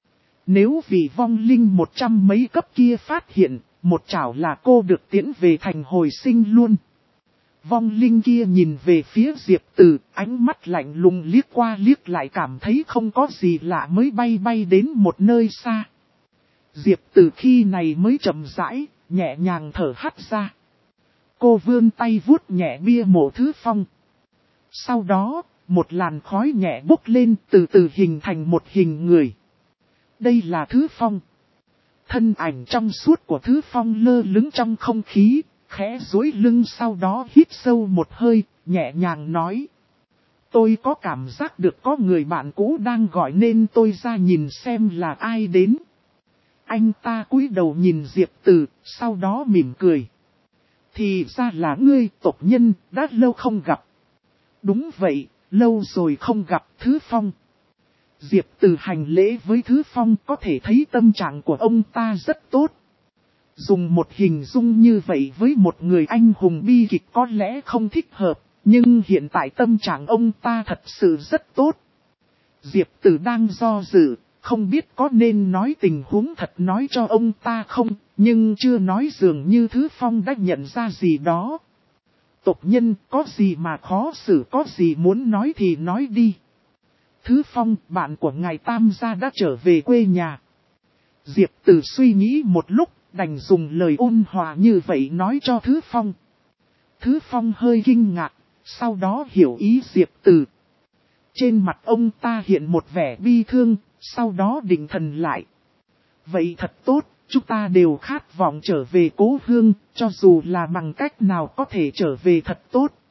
Nếu vì vong linh 100 mấy cấp kia phát hiện, một chảo là cô được tiễn về thành hồi sinh luôn. Vong linh kia nhìn về phía Diệp Tử, ánh mắt lạnh lùng liếc qua liếc lại cảm thấy không có gì lạ mới bay đến một nơi xa. Diệp Tử khi này mới chậm rãi, nhẹ nhàng thở hắt ra. Cô vươn tay vuốt nhẹ bia mộ Thứ Phong. Sau đó, một làn khói nhẹ bốc lên từ từ hình thành một hình người. Đây là Thứ Phong. Thân ảnh trong suốt của Thứ Phong lơ lửng trong không khí, khẽ duỗi lưng sau đó hít sâu một hơi, nhẹ nhàng nói. Tôi có cảm giác được có người bạn cũ đang gọi nên tôi ra nhìn xem là ai đến. Anh ta cúi đầu nhìn Diệp Tử, sau đó mỉm cười. Thì ra là ngươi, tộc nhân, đã lâu không gặp. Đúng vậy, lâu rồi không gặp Thứ Phong. Diệp Tử hành lễ với Thứ Phong có thể thấy tâm trạng của ông ta rất tốt. Dùng một hình dung như vậy với một người anh hùng bi kịch có lẽ không thích hợp, nhưng hiện tại tâm trạng ông ta thật sự rất tốt. Diệp Tử đang do dự, không biết có nên nói tình huống thật nói cho ông ta không, nhưng chưa nói dường như Thứ Phong đã nhận ra gì đó. Tộc nhân, có gì mà khó xử, có gì muốn nói thì nói đi. Thứ Phong, bạn của ngài Tam gia đã trở về quê nhà. Diệp Tử suy nghĩ một lúc, đành dùng lời ôn hòa như vậy nói cho Thứ Phong. Thứ Phong hơi kinh ngạc, sau đó hiểu ý Diệp Tử. Trên mặt ông ta hiện một vẻ bi thương, sau đó định thần lại. Vậy thật tốt, chúng ta đều khát vọng trở về cố hương, cho dù là bằng cách nào có thể trở về thật tốt.